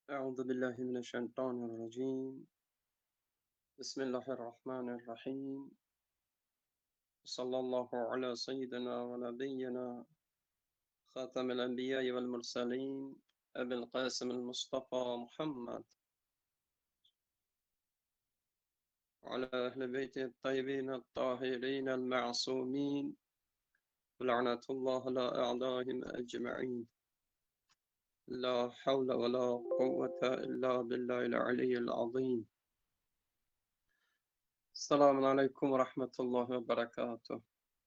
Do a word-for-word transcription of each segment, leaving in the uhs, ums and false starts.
أعوذ بالله من الشيطان الرجيم. بسم الله الرحمن الرحيم. صلى الله على سيدنا ونبينا خاتم الأنبياء والمرسلين أبي القاسم المصطفى محمد وعلى أهل بيته الطيبين الطاهرين المعصومين ولعنة الله على أعدائهم أجمعين. لا حول ولا قوة إلا بالله العلي العظيم. السلام عليكم ورحمة الله وبركاته.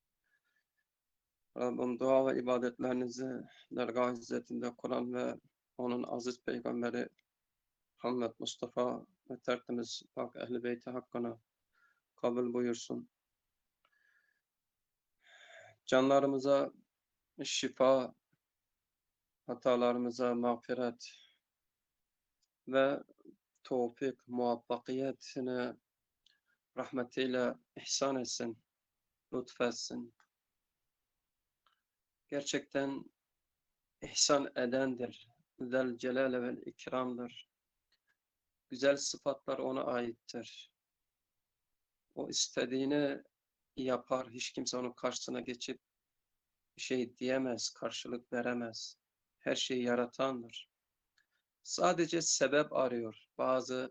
Rabbim dua ve ibadetlerinizi dergah izzetinde Kur'an ve onun aziz peygamberi Muhammed Mustafa ve tertemiz pak ehl-i beyti hakkına kabul buyursun. Canlarımıza şifa, hatalarımıza mağfiret ve tevfik, muvaffakiyetini rahmetiyle ihsan etsin, lütfetsin. Gerçekten ihsan edendir. Zel celale vel ikramdır. Güzel sıfatlar ona aittir. O istediğini yapar. Hiç kimse onun karşısına geçip bir şey diyemez, karşılık veremez. Her şeyi yaratandır. Sadece sebep arıyor. Bazı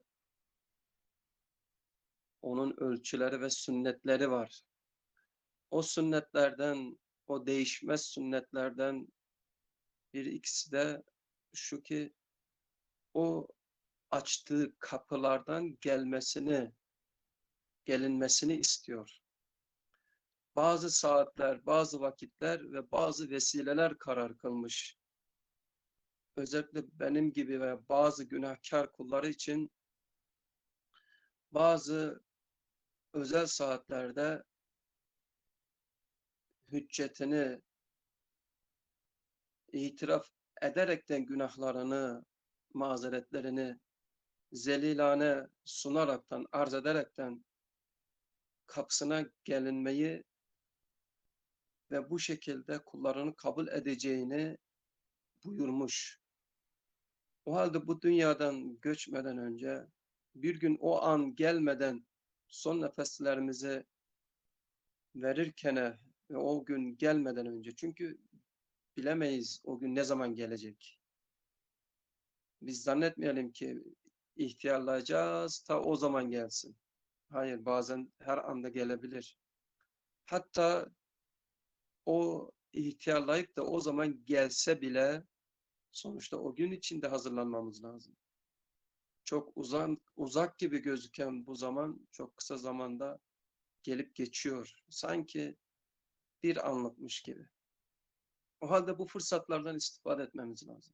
onun ölçüleri ve sünnetleri var. O sünnetlerden, o değişmez sünnetlerden bir ikisi de şu ki o açtığı kapılardan gelmesini, gelinmesini istiyor. Bazı saatler, bazı vakitler ve bazı vesileler karar kılmış. Özellikle benim gibi ve bazı günahkar kulları için bazı özel saatlerde hüccetini itiraf ederekten günahlarını, mazeretlerini zelilane sunaraktan, arz ederekten kapısına gelinmeyi ve bu şekilde kullarını kabul edeceğini buyurmuş. O halde bu dünyadan göçmeden önce, bir gün o an gelmeden son nefeslerimizi verirken ve o gün gelmeden önce, çünkü bilemeyiz o gün ne zaman gelecek. Biz zannetmeyelim ki ihtiyarlayacağız ta o zaman gelsin. Hayır, bazen her anda gelebilir. Hatta o ihtiyarlayıp da o zaman gelse bile sonuçta o gün için de hazırlanmamız lazım. Çok uzak, uzak gibi gözüken bu zaman çok kısa zamanda gelip geçiyor. Sanki bir anlıkmış gibi. O halde bu fırsatlardan istifade etmemiz lazım.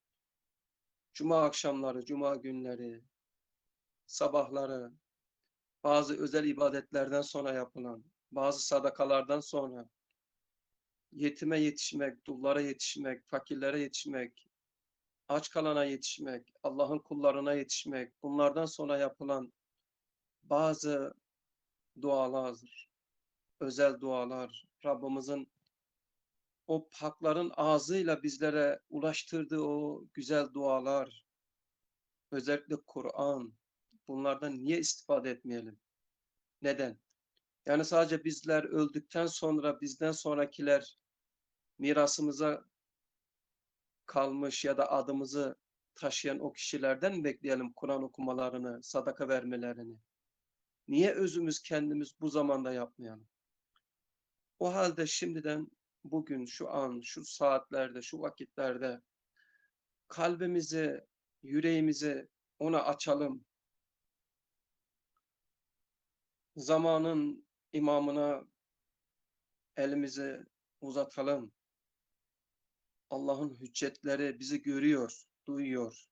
Cuma akşamları, cuma günleri, sabahları, bazı özel ibadetlerden sonra yapılan, bazı sadakalardan sonra yetime yetişmek, dullara yetişmek, fakirlere yetişmek, aç kalana yetişmek, Allah'ın kullarına yetişmek, bunlardan sonra yapılan bazı dualar, özel dualar, Rabbimizin o hakların ağzıyla bizlere ulaştırdığı o güzel dualar, özellikle Kur'an, bunlardan niye istifade etmeyelim? Neden? Yani sadece bizler öldükten sonra bizden sonrakiler mirasımıza kalmış ya da adımızı taşıyan o kişilerden mi bekleyelim Kur'an okumalarını, sadaka vermelerini? Niye özümüz kendimiz bu zamanda yapmayalım? O halde şimdiden bugün, şu an, şu saatlerde, şu vakitlerde kalbimizi, yüreğimizi ona açalım. Zamanın imamına elimizi uzatalım. Allah'ın hüccetleri bizi görüyor, duyuyor.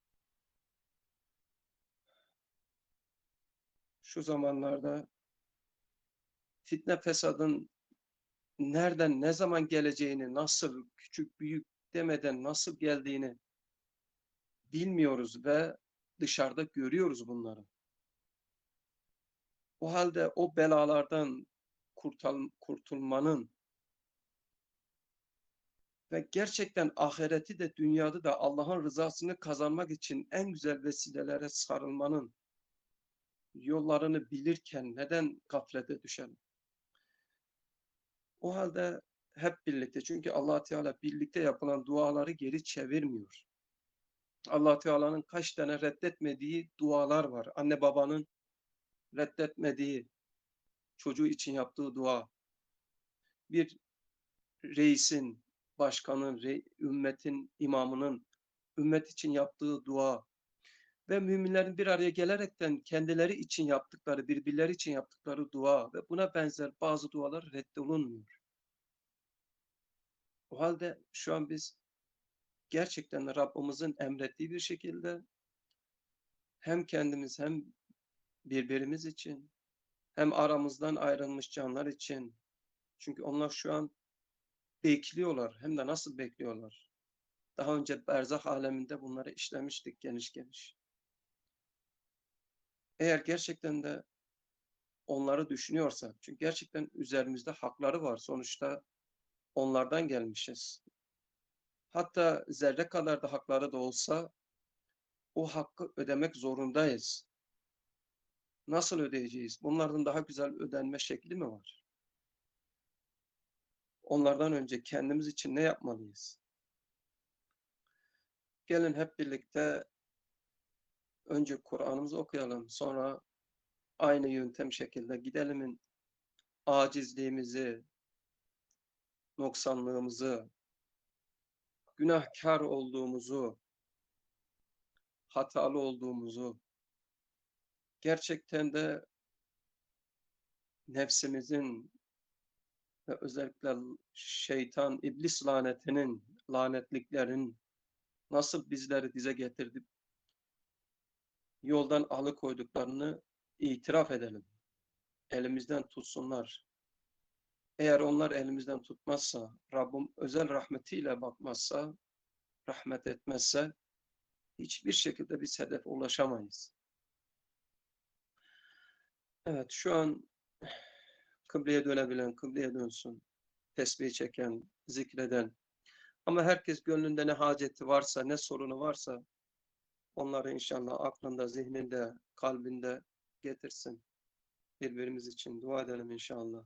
Şu zamanlarda fitne fesadın nereden, ne zaman geleceğini, nasıl, küçük, büyük demeden nasıl geldiğini bilmiyoruz ve dışarıda görüyoruz bunları. O halde o belalardan kurtul kurtulmanın Ve gerçekten ahireti de dünyada da Allah'ın rızasını kazanmak için en güzel vesilelere sarılmanın yollarını bilirken neden gaflete düşelim? O halde hep birlikte, çünkü Allah Teala birlikte yapılan duaları geri çevirmiyor. Allah Teala'nın kaç tane reddetmediği dualar var. Anne babanın reddetmediği, çocuğu için yaptığı dua. Bir reisin, başkanın, re, ümmetin, imamının ümmet için yaptığı dua ve müminlerin bir araya gelerekten kendileri için yaptıkları, birbirleri için yaptıkları dua ve buna benzer bazı dualar reddolunmuyor. O halde şu an biz gerçekten de Rabbimizin emrettiği bir şekilde hem kendimiz hem birbirimiz için hem aramızdan ayrılmış canlar için, çünkü onlar şu an bekliyorlar, hem de nasıl bekliyorlar. Daha önce berzah aleminde bunları işlemiştik geniş geniş. Eğer gerçekten de onları düşünüyorsak, çünkü gerçekten üzerimizde hakları var. Sonuçta onlardan gelmişiz. Hatta zerre kadar da hakları da olsa o hakkı ödemek zorundayız. Nasıl ödeyeceğiz? Bunlardan daha güzel ödenme şekli mi var? Onlardan önce kendimiz için ne yapmalıyız? Gelin hep birlikte önce Kur'an'ımızı okuyalım. Sonra aynı yöntem şekilde gidelimin acizliğimizi, noksanlığımızı, günahkar olduğumuzu, hatalı olduğumuzu, gerçekten de nefsimizin ve özellikle şeytan, iblis lanetinin, lanetliklerin nasıl bizleri dize getirdi, yoldan alıkoyduklarını itiraf edelim. Elimizden tutsunlar. Eğer onlar elimizden tutmazsa, Rabbim özel rahmetiyle bakmazsa, rahmet etmezse, hiçbir şekilde biz hedefe ulaşamayız. Evet, şu an kıbleye dönebilen, kıbleye dönsün. Tesbih çeken, zikreden. Ama herkes gönlünde ne haceti varsa, ne sorunu varsa, onları inşallah aklında, zihninde, kalbinde getirsin. Birbirimiz için dua edelim inşallah.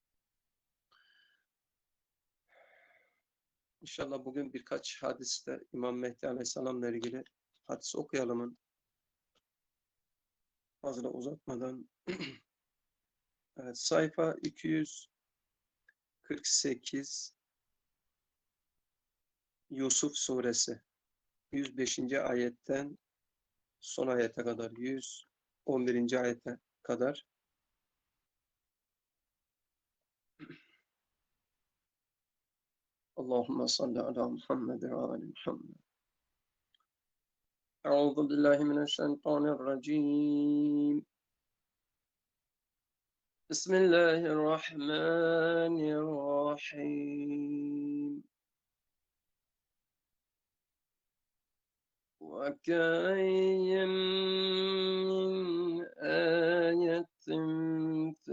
İnşallah bugün birkaç hadiste İmam Mehdi Aleyhisselam'la ilgili hadis okuyalım. Fazla uzatmadan. Evet, sayfa iki yüz kırk sekiz Yusuf suresi yüz beşinci ayetten son ayete kadar, yüz on birinci ayete kadar. Allahümme salli ala Muhammed ve ali Muhammed. Euzu billahi mineşşeytanirracim. Bismillahirrahmanirrahim. وكأين من آية في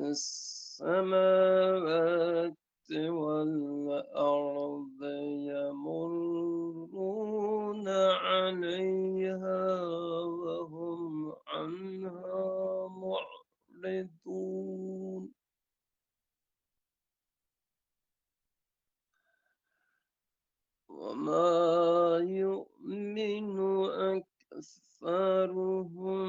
السماوات والأرض يمرون عليها وهم عنها معرضون وما يؤمن أكثرهم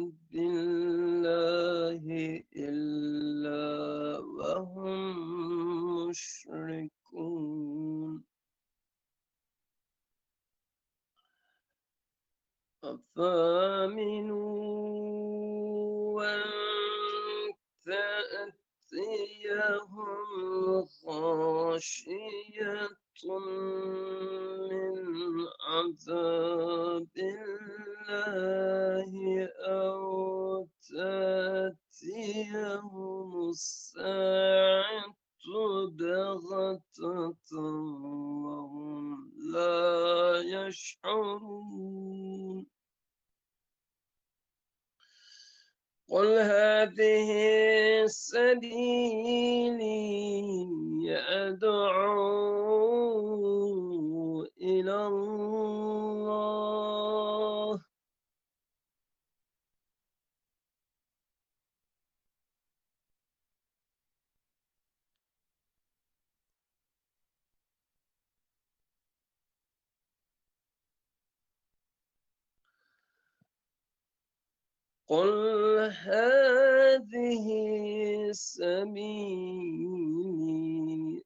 بالله إلا وهم مشركون أفامنوا أن تأتيهم غاشية من عذاب الله أو تأتيهم الساعة بغتة وهم لا يشعرون قل هذه سبيلي أدعو إلى الله. قل هذه سبيلي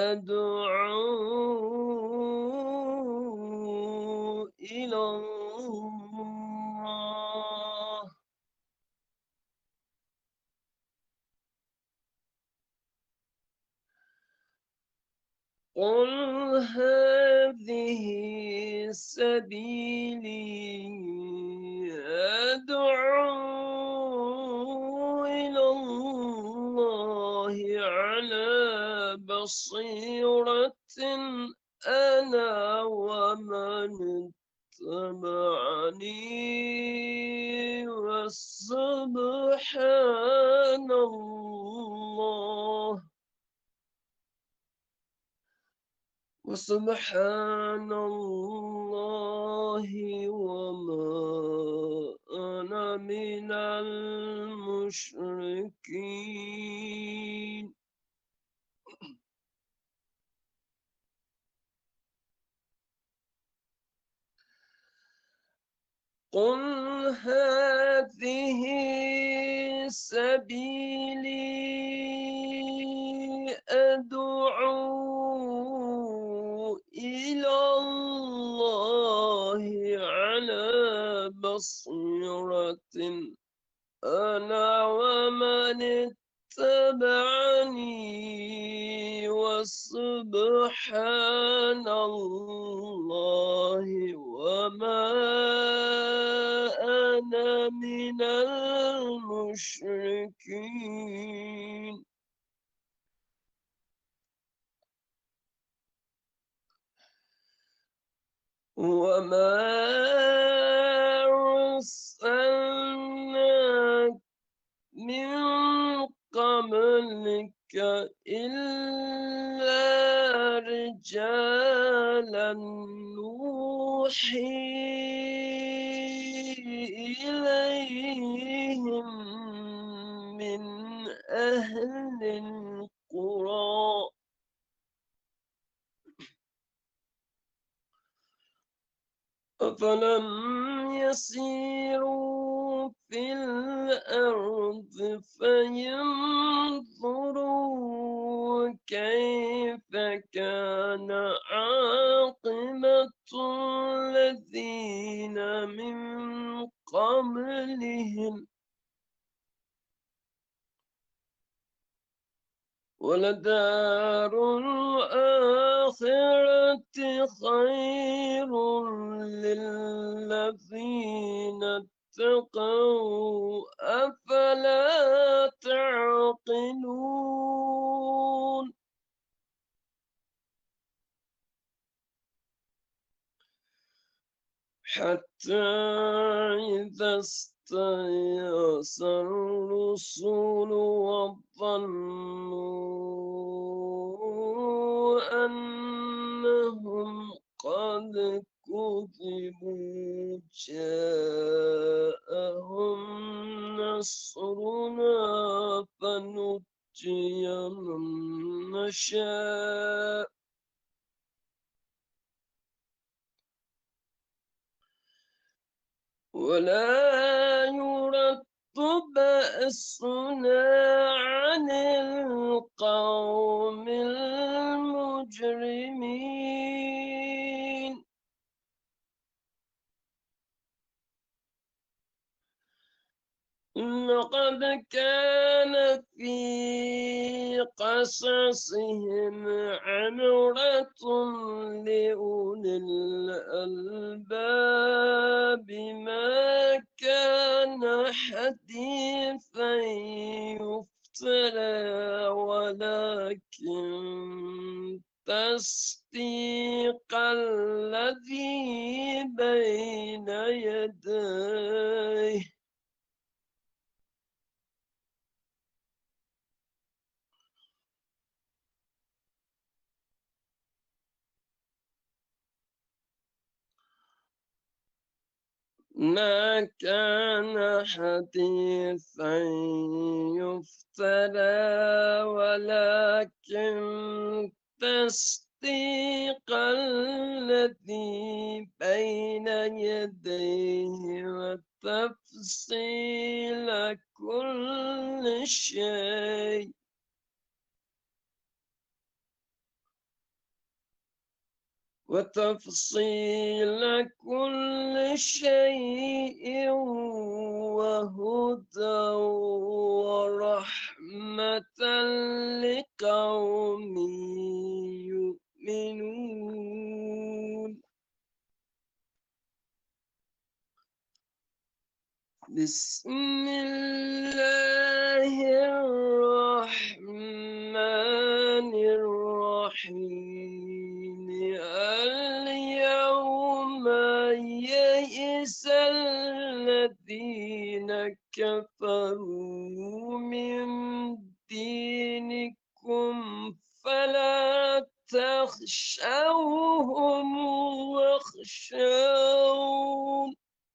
أدعو إلى الله. قل هذه سبيلي أدعو إلى الله على بصيرة أنا ومن اتبعني وسبحان الله وسبحان الله وما أنا من المشركين. قل هذه سبيلي أدعو إلى الله على بصيرة أنا ومن اتبعني وسبحان الله وما أنا من المشركين. وما أرسلنا من قبلك إلا رجالا نوحي إليهم من أهل القرى أفلم يسيروا في الأرض فينظروا كيف كان عاقبة الذين من قبلهم ولدار الآخرة خير للذين اتقوا أفلا تعقلون. حتى إذا استيأس الرسل وظنوا أنهم قد كذبوا جاءهم نصرنا فنجي من نشاء ولا يرد بأسنا عن القوم المجرمين. لقد كان في قصصهم عبرة لأولي الألباب ما كان حديثا يفترى ولكن تصديق الذي بين يديه ما كان حديثا يفترى ولكن تصديق الذي بين يديه وتفصيل كل شيء وتفصيل كل شيء وهدى ورحمة لقوم يؤمنون. بسم الله الرحمن الرحيم. اليوم يئس الذين كفروا من دينكم فلا تخشوهم واخشون.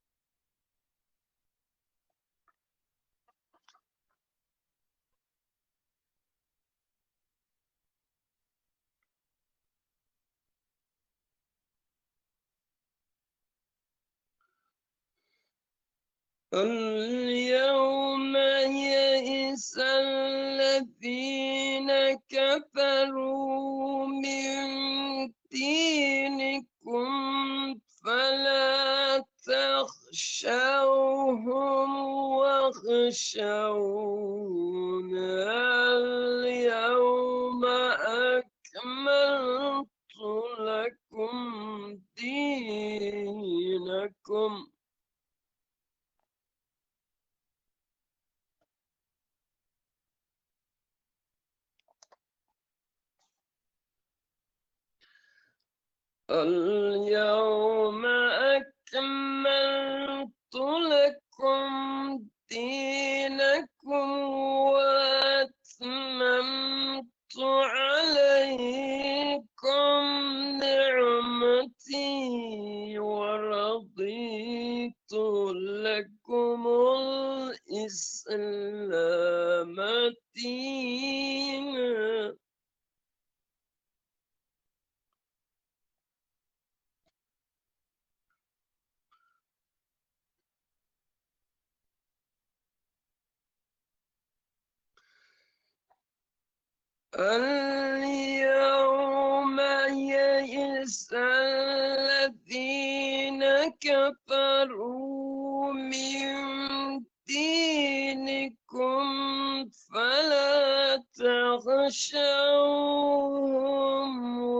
اليوم يئس الذين كفروا من دينكم فلا تخشوهم واخشون. اليوم أكملت لكم دينكم اليوم أكملت لكم دينكم وأتممت عليكم نعمتي ورضيت لكم الإسلام دينا. اليوم يئس الذين كفروا من دينكم فلا تخشوهم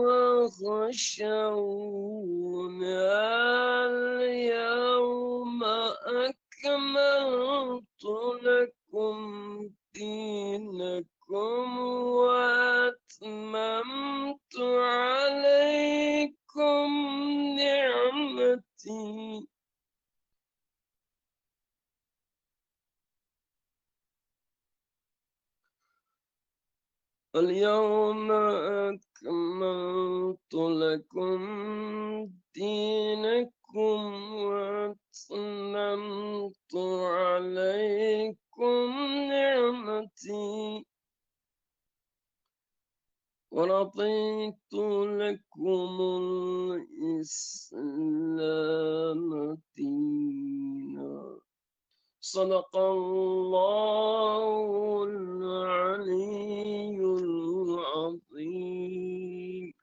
واخشون. اليوم أكملت لكم دينكم وأتممت عليكم نعمتي اليوم أكملت لكم دينكم وأتممت عليكم نعمتي ورضيت لكم الإسلام دينا. صدق الله العلي العظيم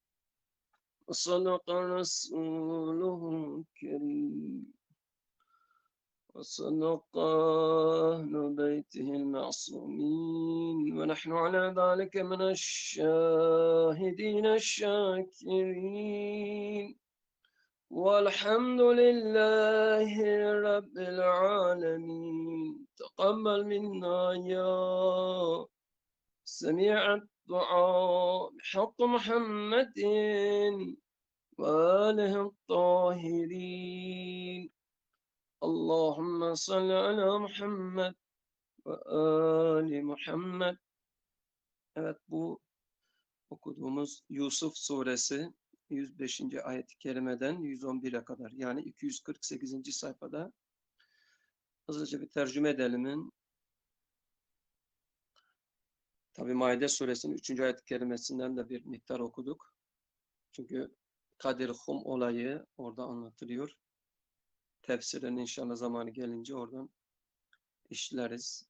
وصدق رسوله الكريم وصدق أهل بيته المعصومين ونحن على ذلك من الشاهدين الشاكرين والحمد لله رب العالمين. تقبل منا يا سميع الدعاء بحق محمد وآله الطاهرين. اللهم صل على Muhammed ve Ali Muhammed. Evet, bu okuduğumuz Yusuf suresi yüz beşinci ayet-i kerimeden yüz on bire kadar, yani iki yüz kırk sekizinci sayfada hızlıca bir tercüme edelim. Tabi Maide suresinin üçüncü ayet-i kerimesinden de bir miktar okuduk. Çünkü Kadir Hum olayı orada anlatılıyor. Tefsirin inşallah zamanı gelince oradan işleriz.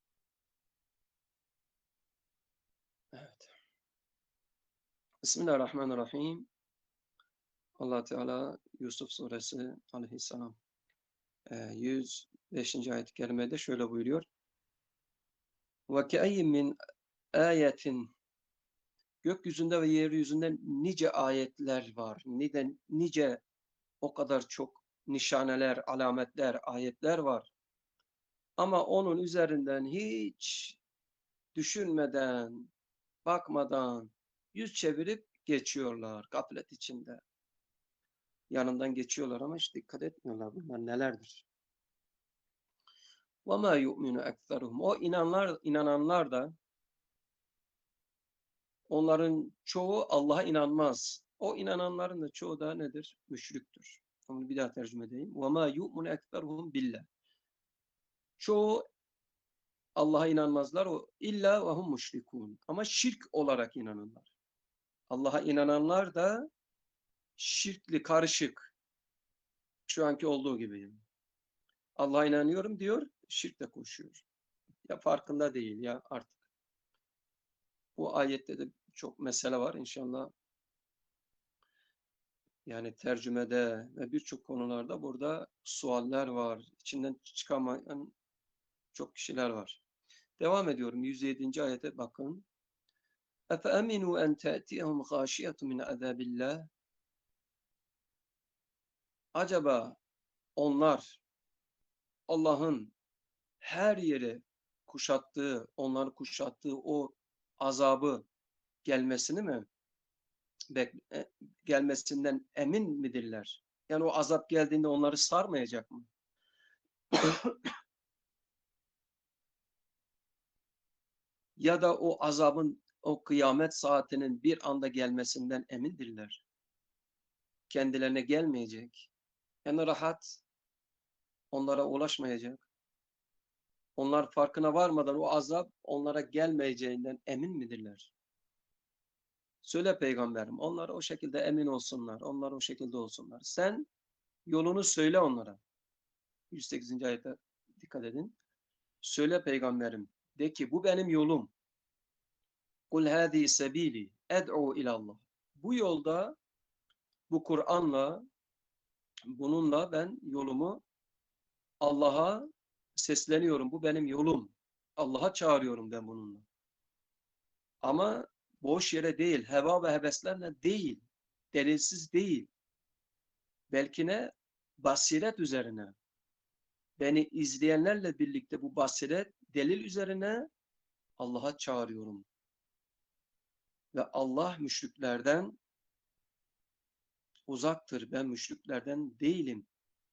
Evet. Bismillahirrahmanirrahim. Allah Teala Yusuf suresi aleyhisselam yüz beşinci ayet-i kerimede şöyle buyuruyor. Ve ke'ayyin min ayetin, gökyüzünde ve yeryüzünde nice ayetler var. Nice, nice o kadar çok nişaneler, alametler, ayetler var. Ama onun üzerinden hiç düşünmeden, bakmadan yüz çevirip geçiyorlar gaflet içinde. Yanından geçiyorlar ama hiç dikkat etmiyorlar. Bunlar nelerdir? وَمَا يُؤْمِنُ اَكْثَرُهُمْ. O inanlar, inananlar da, onların çoğu Allah'a inanmaz. O inananların da çoğu da nedir? Müşriktür. Onu bir daha tercüme edeyim. وَمَا يُؤْمِنُ اَكْثَرُهُمْ بِاللّٰهِ. Çoğu Allah'a inanmazlar. O illa ve hum müşrikun. Ama şirk olarak inanırlar. Allah'a inananlar da şirkli, karışık. Şu anki olduğu gibi. Allah'a inanıyorum diyor, şirk de koşuyor. Ya farkında değil ya artık. Bu ayette de çok mesele var inşallah. Yani tercümede ve birçok konularda burada sualler var. İçinden çıkamayan çok kişiler var. Devam ediyorum. yüz yedinci ayete bakın. اَفَأَمِنُوا اَنْ تَأْتِيَهُمْ غَاشِيَةٌ مِنْ عَذَابِ اللّٰهِ. Acaba onlar Allah'ın her yeri kuşattığı, onları kuşattığı o azabı gelmesini mi gelmesinden emin midirler? Yani o azap geldiğinde onları sarmayacak mı? Ya da o azabın, o kıyamet saatinin bir anda gelmesinden emindirler. Kendilerine gelmeyecek. Yani rahat onlara ulaşmayacak. Onlar farkına varmadan o azap onlara gelmeyeceğinden emin midirler? Söyle peygamberim, onlar o şekilde emin olsunlar. Onlar o şekilde olsunlar. Sen yolunu söyle onlara. yüz sekizinci ayete dikkat edin. Söyle peygamberim, de ki bu benim yolum. Kul hâzî sebîlî ed'û ilallah. Bu yolda, bu Kur'an'la, bununla ben yolumu Allah'a sesleniyorum. Bu benim yolum. Allah'a çağırıyorum ben bununla. Ama boş yere değil, heva ve heveslerle değil, delilsiz değil. Belki ne? Basiret üzerine. Beni izleyenlerle birlikte bu basiret, delil üzerine Allah'a çağırıyorum. Ve Allah müşriklerden uzaktır. Ben müşriklerden değilim.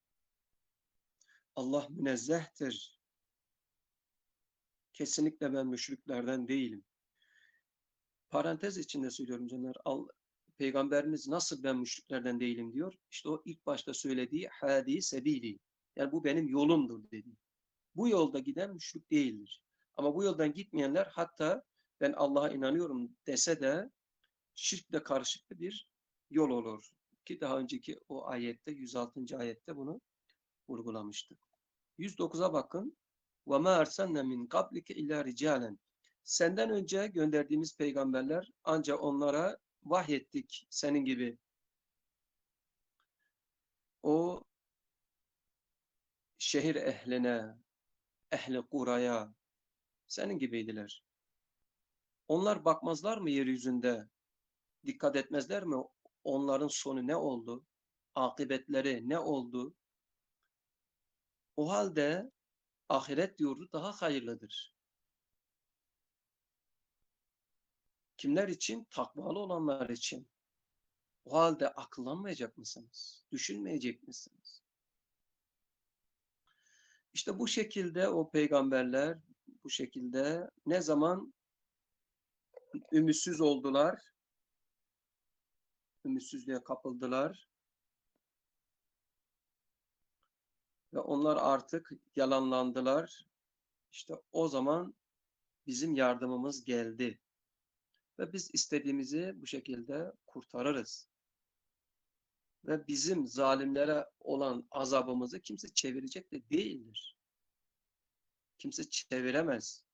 Allah münezzehtir. Kesinlikle ben müşriklerden değilim. Parantez içinde söylüyorum canlar. Peygamberimiz nasıl ben müşriklerden değilim diyor. İşte o ilk başta söylediği hadi sebili. Yani bu benim yolumdur dedi. Bu yolda giden müşrik değildir. Ama bu yoldan gitmeyenler, hatta ben Allah'a inanıyorum dese de şirkle karışık bir yol olur. Ki daha önceki o ayette, yüz altıncı ayette bunu vurgulamıştık. yüz dokuza bakın. وَمَا أَرْسَلْنَا مِنْ قَبْلِكَ اِلَّا رِجَالًا. Senden önce gönderdiğimiz peygamberler ancak onlara vahyettik senin gibi. O şehir ehline, ehli kuraya senin gibiydiler. Onlar bakmazlar mı yeryüzünde? Dikkat etmezler mi? Onların sonu ne oldu? Akıbetleri ne oldu? O halde ahiret yurdu daha hayırlıdır. Kimler için? Takvalı olanlar için. O halde akıllanmayacak mısınız? Düşünmeyecek misiniz? İşte bu şekilde o peygamberler bu şekilde ne zaman ümitsiz oldular, ümitsizliğe kapıldılar ve onlar artık yalanlandılar. İşte o zaman bizim yardımımız geldi ve biz istediğimizi bu şekilde kurtarırız. Ve bizim zalimlere olan azabımızı kimse çevirecek de değildir. Kimse çeviremez.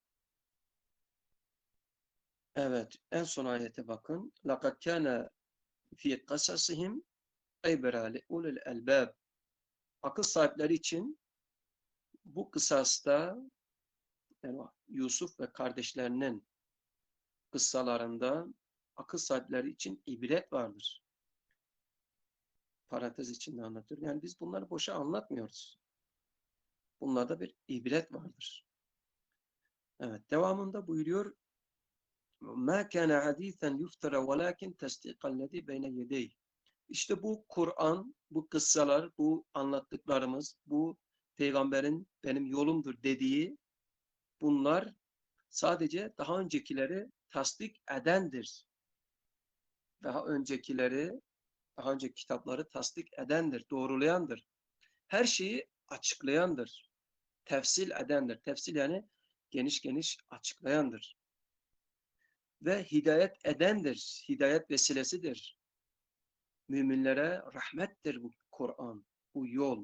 Evet, en son ayete bakın. لَقَدْ كَانَ فِي قَسَسِهِمْ عِبْرَةً لِأُولِي الْأَلْبَابِ. Akıl sahipleri için bu kısasta, yani Yusuf ve kardeşlerinin kıssalarında akıl sahipleri için ibret vardır. Parantez içinde anlatıyor. Yani biz bunları boşa anlatmıyoruz. Bunlarda bir ibret vardır. Evet, devamında buyuruyor: مَا كَانَ حَد۪يثًا يُفْتَرَ وَلَاكِنْ تَسْدِيقَ الَّذ۪ي بَيْنَ يَدَيْهِ. İşte bu Kur'an, bu kıssalar, bu anlattıklarımız, bu peygamberin benim yolumdur dediği, bunlar sadece daha öncekileri tasdik edendir. Daha öncekileri, daha önceki kitapları tasdik edendir, doğrulayandır. Her şeyi açıklayandır, tefsil edendir. Tefsil yani geniş geniş açıklayandır. Ve hidayet edendir, hidayet vesilesidir. Müminlere rahmettir bu Kur'an, bu yol.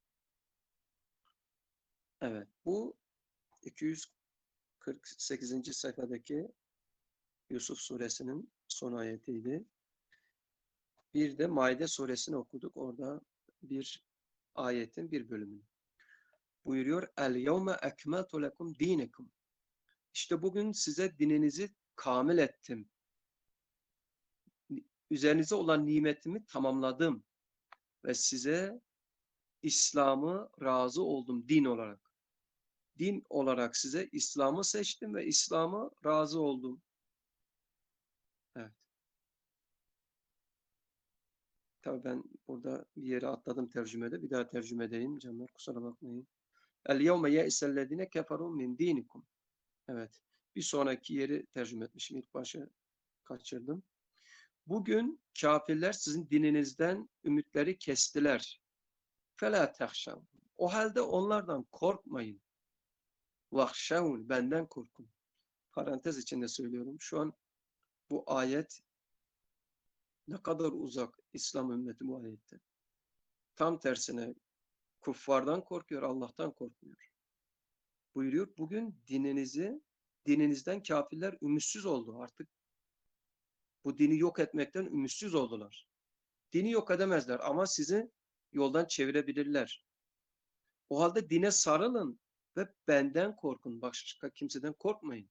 Evet, bu iki yüz kırk sekizinci sayfadaki Yusuf suresinin son ayetiydi. Bir de Maide suresini okuduk. Orada bir ayetin bir bölümünü. Buyuruyor: El yevme ekmeltu lekum dinekum. İşte bugün size dininizi kamil ettim. Üzerinize olan nimetimi tamamladım ve size İslam'ı razı oldum din olarak. Din olarak size İslam'ı seçtim ve İslam'ı razı oldum. Evet. Tabii ben burada bir yere atladım tercümede. Bir daha tercüme edeyim canlar, kusura bakmayın. El yevme ye'isellezine keferu min dinikum. Evet. Bir sonraki yeri tercüme etmişim. İlk başa kaçırdım. Bugün kafirler sizin dininizden ümitleri kestiler. Fela tehşav. O halde onlardan korkmayın. Vahşavun. Benden korkun. Parantez içinde söylüyorum. Şu an bu ayet ne kadar uzak İslam ümmeti bu ayette. Tam tersine kuffardan korkuyor, Allah'tan korkmuyor. Buyuruyor, bugün dininizi, dininizden kafirler ümitsiz oldu artık. Bu dini yok etmekten ümitsiz oldular. Dini yok edemezler ama sizi yoldan çevirebilirler. O halde dine sarılın ve benden korkun. Başka kimseden korkmayın.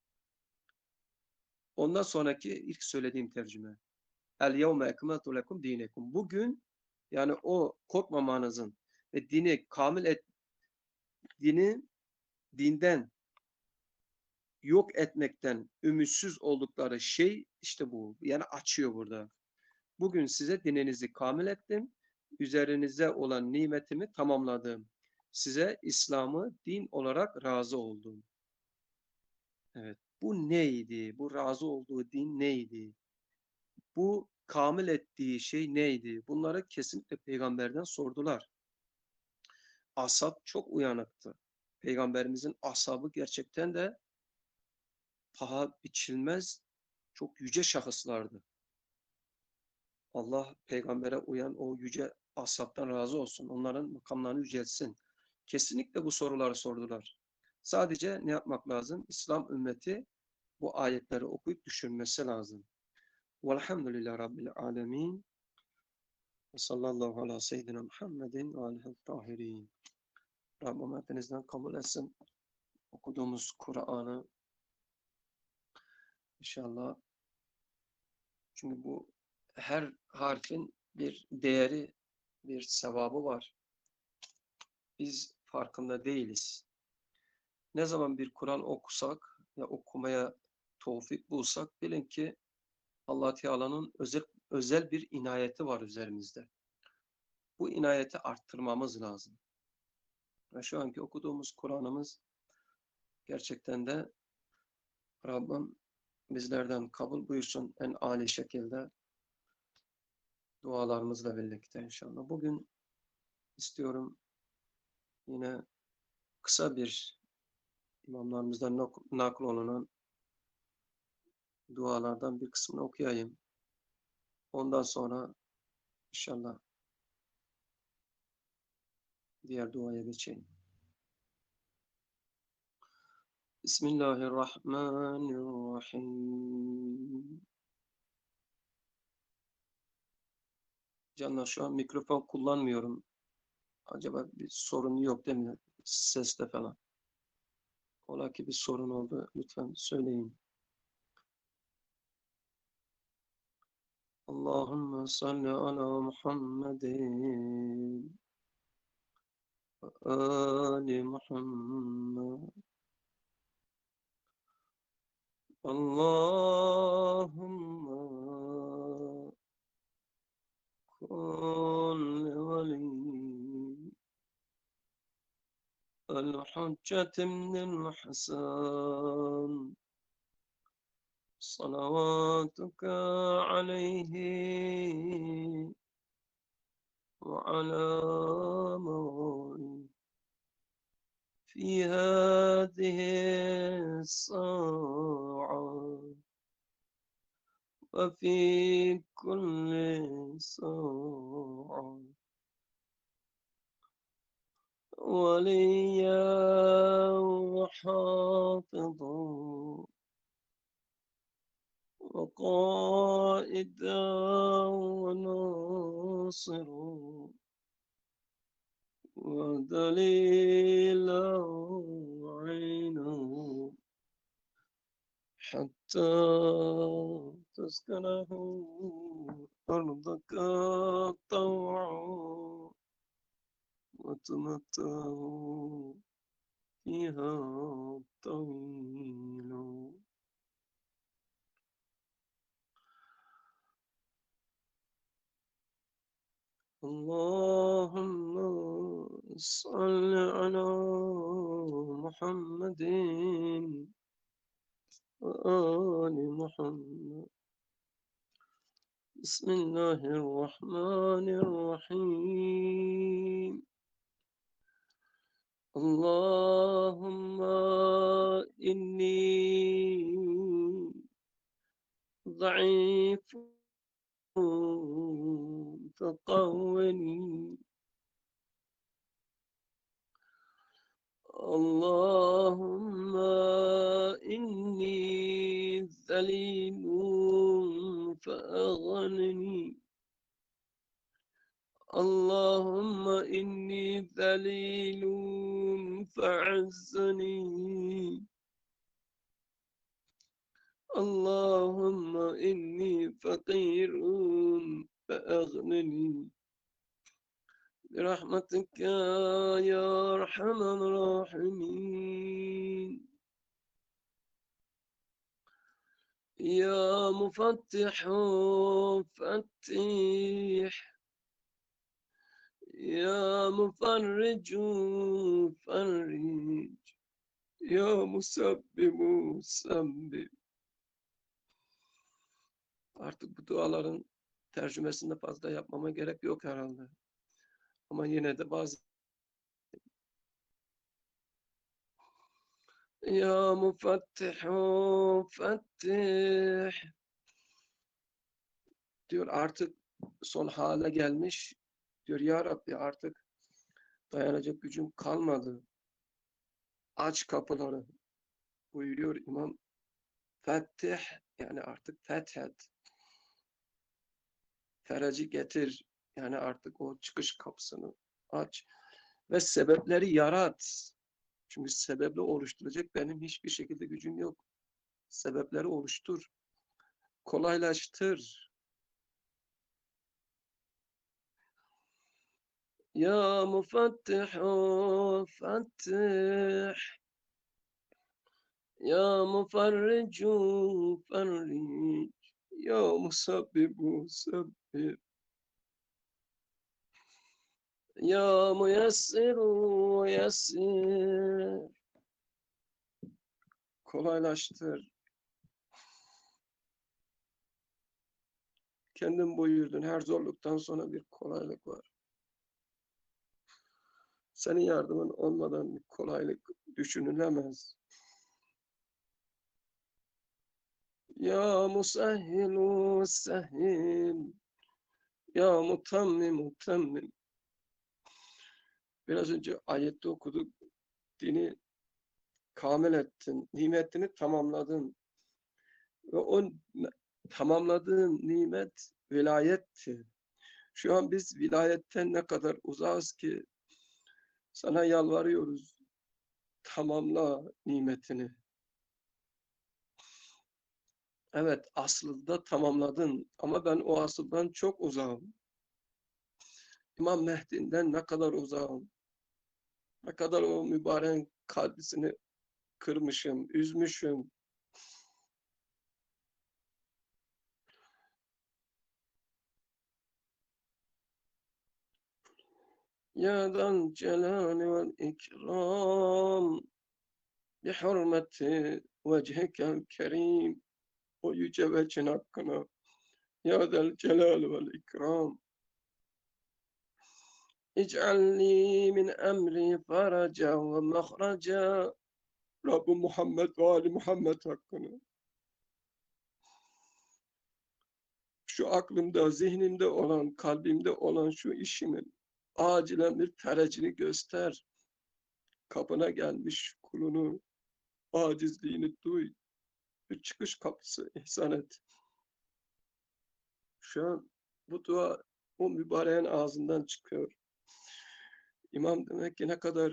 Ondan sonraki ilk söylediğim tercüme. El yevme ekmeltu lekum dinekum. Bugün yani o korkmamanızın ve dini kamil et, dini dinden yok etmekten ümitsiz oldukları şey işte bu. Yani açıyor burada. Bugün size dininizi kamil ettim. Üzerinize olan nimetimi tamamladım. Size İslam'ı din olarak razı oldum. Evet. Bu neydi? Bu razı olduğu din neydi? Bu kamil ettiği şey neydi? Bunları kesinlikle peygamberden sordular. Ashab çok uyanıktı. Peygamberimizin ashabı gerçekten de paha biçilmez, çok yüce şahıslardı. Allah peygambere uyan o yüce ashabtan razı olsun. Onların makamlarını yüceltsin. Kesinlikle bu soruları sordular. Sadece ne yapmak lazım? İslam ümmeti bu ayetleri okuyup düşünmesi lazım. Velhamdülillahi Rabbil alemin. Ve sallallahu ala seyyidina Muhammedin ve alihi tahirin. Rabbim hepinizden kabul etsin. Okuduğumuz Kur'an'ı inşallah. Çünkü bu her harfin bir değeri, bir sevabı var. Biz farkında değiliz. Ne zaman bir Kur'an okusak ya okumaya tevfik bulsak bilin ki Allah Teala'nın özel, özel bir inayeti var üzerimizde. Bu inayeti arttırmamız lazım. Ve şu anki okuduğumuz Kur'an'ımız gerçekten de Rabbim bizlerden kabul buyursun en âli şekilde. dualarımızla birlikte inşallah. Bugün istiyorum yine kısa bir imamlarımızdan nak- nakl olunan dualardan bir kısmını okuyayım. Ondan sonra inşallah diğer duaya geçeyim. Bismillahirrahmanirrahim. Canlar, şu an mikrofon kullanmıyorum. Acaba bir sorun yok değil mi? Seste falan. Ola ki bir sorun oldu. Lütfen söyleyin. Allahümme salli ala Muhammedin Ali Muhammed. Allahümme kun veli الحجة من الحسن صلواتك عليه وعلى مواليه في هذه الساعة وفي كل ساعة وليا وحافظا وقائدا وناصرا ودليلا وعينا حتى تسكنه أرضك طوعا وتمتعه فيها طويل. اللهم صل على محمد وآل محمد. بسم الله الرحمن الرحيم. اللهم إني ضعيف فقوني. اللهم إني ذليل فأغنني. اللهم إني ذليل فعزني. اللهم إني فقير فأغنني برحمتك يا أرحم الراحمين. يا مفتح فتح. يا مفرج فرج. يا مسبب سبب. Artık bu duaların tercümesinde fazla yapmama gerek yok herhalde. Ama yine de bazı Ya mufattihu fettih diyor, artık son hale gelmiş. Diyor ya Rabbi, artık dayanacak gücüm kalmadı. Aç kapıları buyuruyor İmam. Fettih yani artık fethet. Fereci getir. Yani artık o çıkış kapısını aç. Ve sebepleri yarat. Çünkü sebeple oluşturacak benim hiçbir şekilde gücüm yok. Sebepleri oluştur. Kolaylaştır. Ya mufattihu fettih. Ya mufarricu farric. Ya musabbibu sabbib. Ya muyassiru yassir. Kolaylaştır. Kendin buyurdun, her zorluktan sonra bir kolaylık var. Senin yardımın olmadan bir kolaylık düşünülemez. Ya musahhilu sehhil, ya mutammim mutammim. Biraz önce ayette okuduk. Dini kamil ettin, nimetini tamamladın. Ve o tamamladığın nimet vilayetti. Şu an biz vilayetten ne kadar uzağız ki sana yalvarıyoruz. Tamamla nimetini. Evet, aslında tamamladın ama ben o asıldan çok uzağım. İmam Mehdi'nden ne kadar uzağım. Ne kadar o mübarek kalbisini kırmışım, üzmüşüm. Ya dal celali vel ikram bihurmeti vecihikel kerim. O yüce vechin hakkına. Ya del celal vel ikram. İc'alni min emri faraca ve mahraca. Rabbim Muhammed ve Ali Muhammed hakkını. Şu aklımda, zihnimde olan, kalbimde olan şu işimin acilen bir terecini göster. Kapına gelmiş kulunu, acizliğini duy. Bir çıkış kapısı ihsan et. Şu an bu dua o mübareğin ağzından çıkıyor. İmam demek ki ne kadar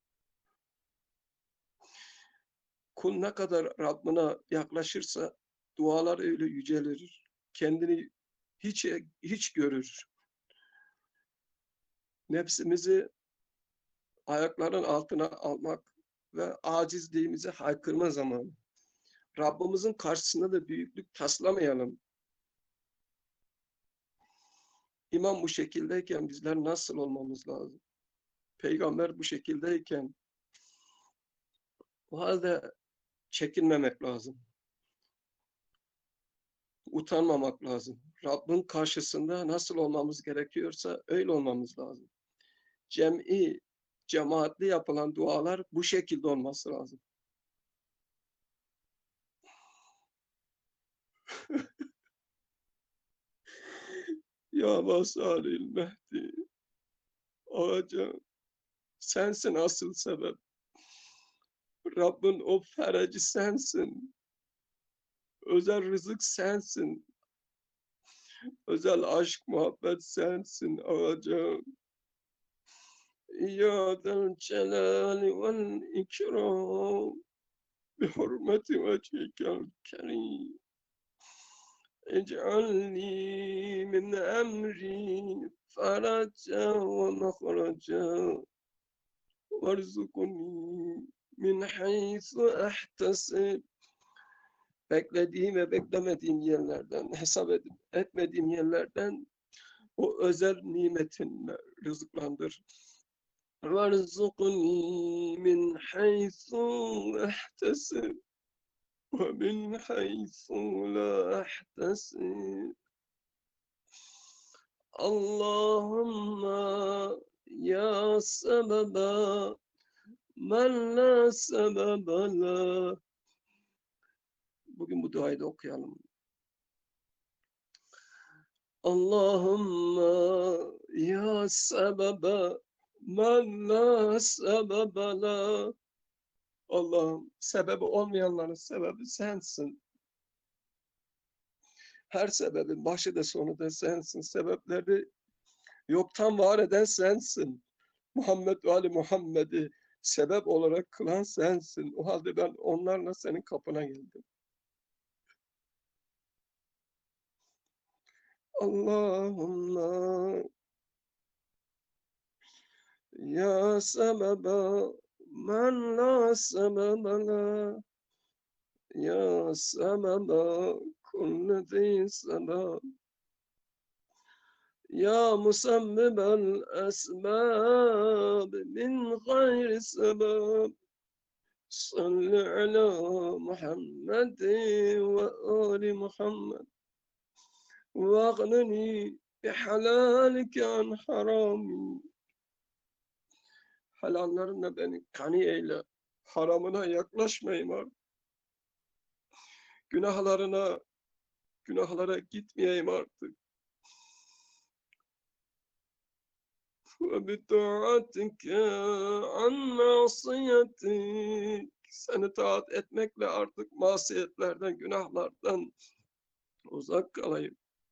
kul ne kadar Rabbine yaklaşırsa dualar öyle yücelir. Kendini hiç hiç görür. Nefsimizi ayakların altına almak ve acizliğimizi haykırma zamanı. Rabbimizin karşısında da büyüklük taslamayalım. İmam bu şekildeyken bizler nasıl olmamız lazım? Peygamber bu şekildeyken o halde çekinmemek lazım. Utanmamak lazım. Rabbin karşısında nasıl olmamız gerekiyorsa öyle olmamız lazım. Cem'i, cemaatli yapılan dualar bu şekilde olması lazım. Ya Masalil Mehdi, ağaca sensin asıl sebep. Rabbin o fereci sensin. Özel rızık sensin. Özel aşk, muhabbet sensin ağaca. Ya del celali vel ikram bi hurmeti vecihikel kerim. اجعلني من أمري فرجا ومخرجا وارزقني min haythu ehtasib. Beklediğim ve beklemediğim yerlerden, hesap edip etmediğim yerlerden o özel nimetinle rızıklandır. Verzukni min haythu ehtasib ve min haythu la ehtasib. Allahümme ya sebebe men la sebebe la. Bugün bu duayı da okuyalım. Allahümme ya sebebe men la sebebe la. Allah'ım sebebi olmayanların sebebi sensin. Her sebebin başı da sonu da sensin. Sebepleri yoktan var eden sensin. Muhammed ve Ali Muhammed'i sebep olarak kılan sensin. O halde ben onlarla senin kapına geldim. Allahümme ya sebebe men la sebebe la. Ya sebebe kulli zi sebeb. Ya musammibel esbab min gayri sebeb. Salli ala Muhammed ve ali Muhammed واغنني بحلالك عن حرامي. Helallarınla beni gani eyle. Haramına yaklaşmayayım artık. Günahlarına, günahlara gitmeyeyim artık. وبطاعتك عن معصيتك. Seni taat etmekle artık masiyetlerden, günahlardan uzak kalayım.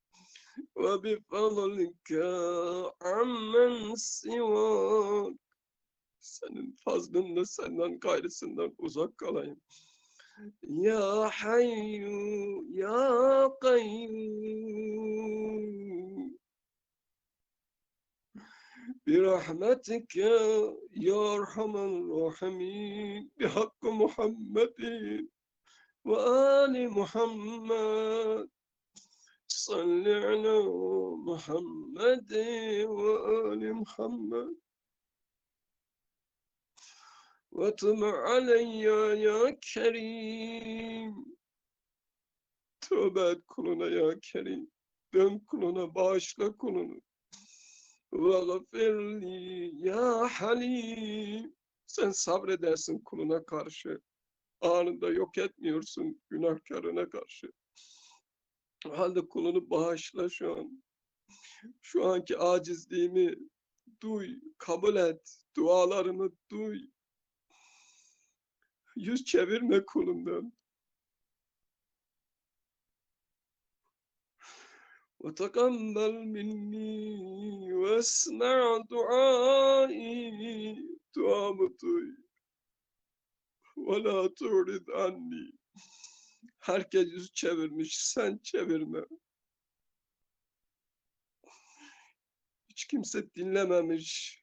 وبفضلك عمن سواك. Senin fazlınla senden gayrısından uzak kalayım. Ya Hayyu Ya Kayyum. برحمتك يا أرحم الراحمين بحق محمد وآل محمد صل على محمد وآل محمد وتب علي يا كريم. Tövbe et kuluna ya Kerim. Dön kuluna, bağışla kulunu. وَغَفِرْلِي ya Halim. Sen sabredersin kuluna karşı. Anında yok etmiyorsun günahkarına karşı. O halde kulunu bağışla şu an. Şu anki acizliğimi duy, kabul et. Dualarımı duy. Yüz çevirme kulumdan. وَتَقَبَّلْ مِنِّي وَاسْمَعْ دُعَائِي. Duamı duy. وَلَا تُعْرِضْ عَنِّي. Herkes yüz çevirmiş, sen çevirme. Hiç kimse dinlememiş.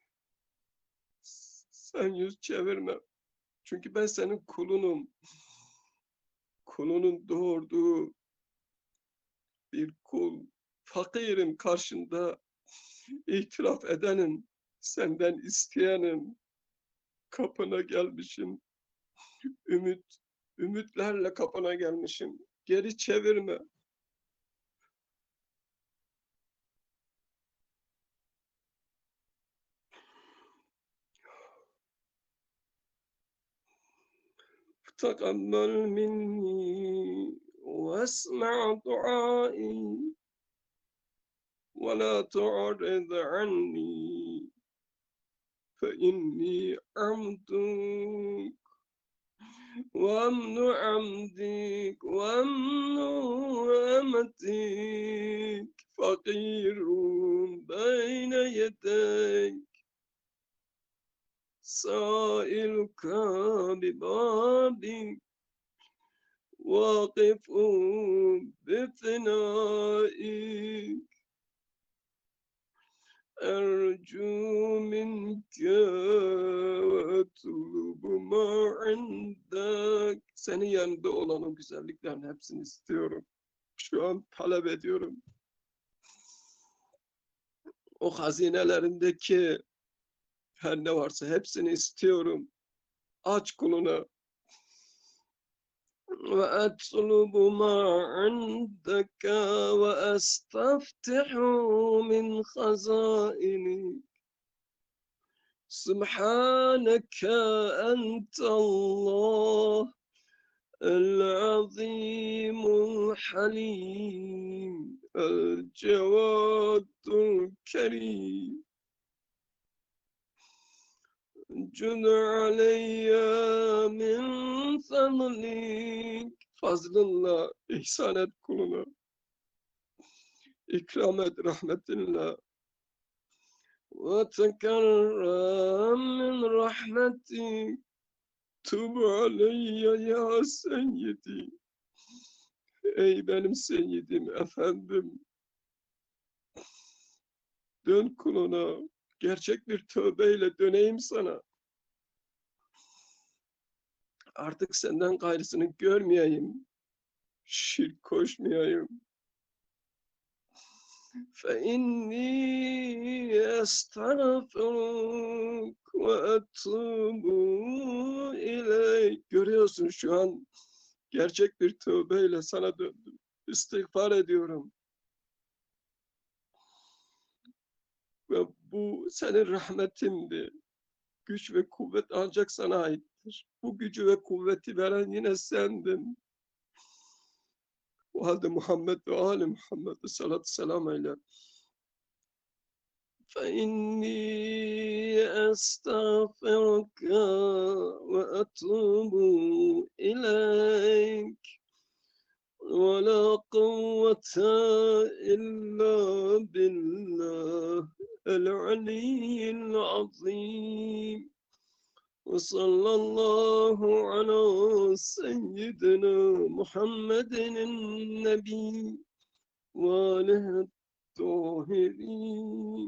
Sen yüz çevirme. Çünkü ben senin kulunum. Kulunun doğurduğu bir kul. Fakirim karşında, itiraf edenim. Senden isteyenim. Kapına gelmişim. Ümit, ümitlerle kapına gelmişim. Geri çevirme. تقبل مني واسمع دعائي ولا تعرض عني فإني عبدك وأمن عبدك وأمن أمتك فقير بين يديك سائلك ببابك واقف بفنائك أرجو منك وأطلب ما عندك. Senin yanında olan o güzelliklerin hepsini istiyorum. Şu an talep ediyorum. O hazinelerindeki her ne varsa hepsini istiyorum. Aç kuluna. وأطلب ما عندك وأستفتح من خزائنك. سبحانك أنت الله العظيم الحليم الجواد الكريم. جد علي من فضلك. Fazlınla ihsan et kuluna. İkram et rahmetinle. وتكرم من رحمتك. تب علي ya seyyidi. Ey benim seyyidim, efendim. Dön kuluna. Gerçek bir tövbeyle döneyim sana. Artık senden gayrısını görmeyeyim. Şirk koşmayayım. فَاِنِّي اَسْتَغْفِرُكَ وَاَتُوبُ اِلَيْكَ. Görüyorsun şu an gerçek bir tövbeyle sana döndüm. İstiğfar ediyorum. Ve bu senin rahmetindi. Güç ve kuvvet ancak sana aittir. Bu gücü ve kuvveti veren yine sendin. O halde Muhammed ve Ali Muhammed'e salatü selam eyle. فإني أستغفرك وأتوب إليك ولا قوة إلا بالله العلي العظيم وصلى الله على سيدنا محمد النبي وآله الطاهرين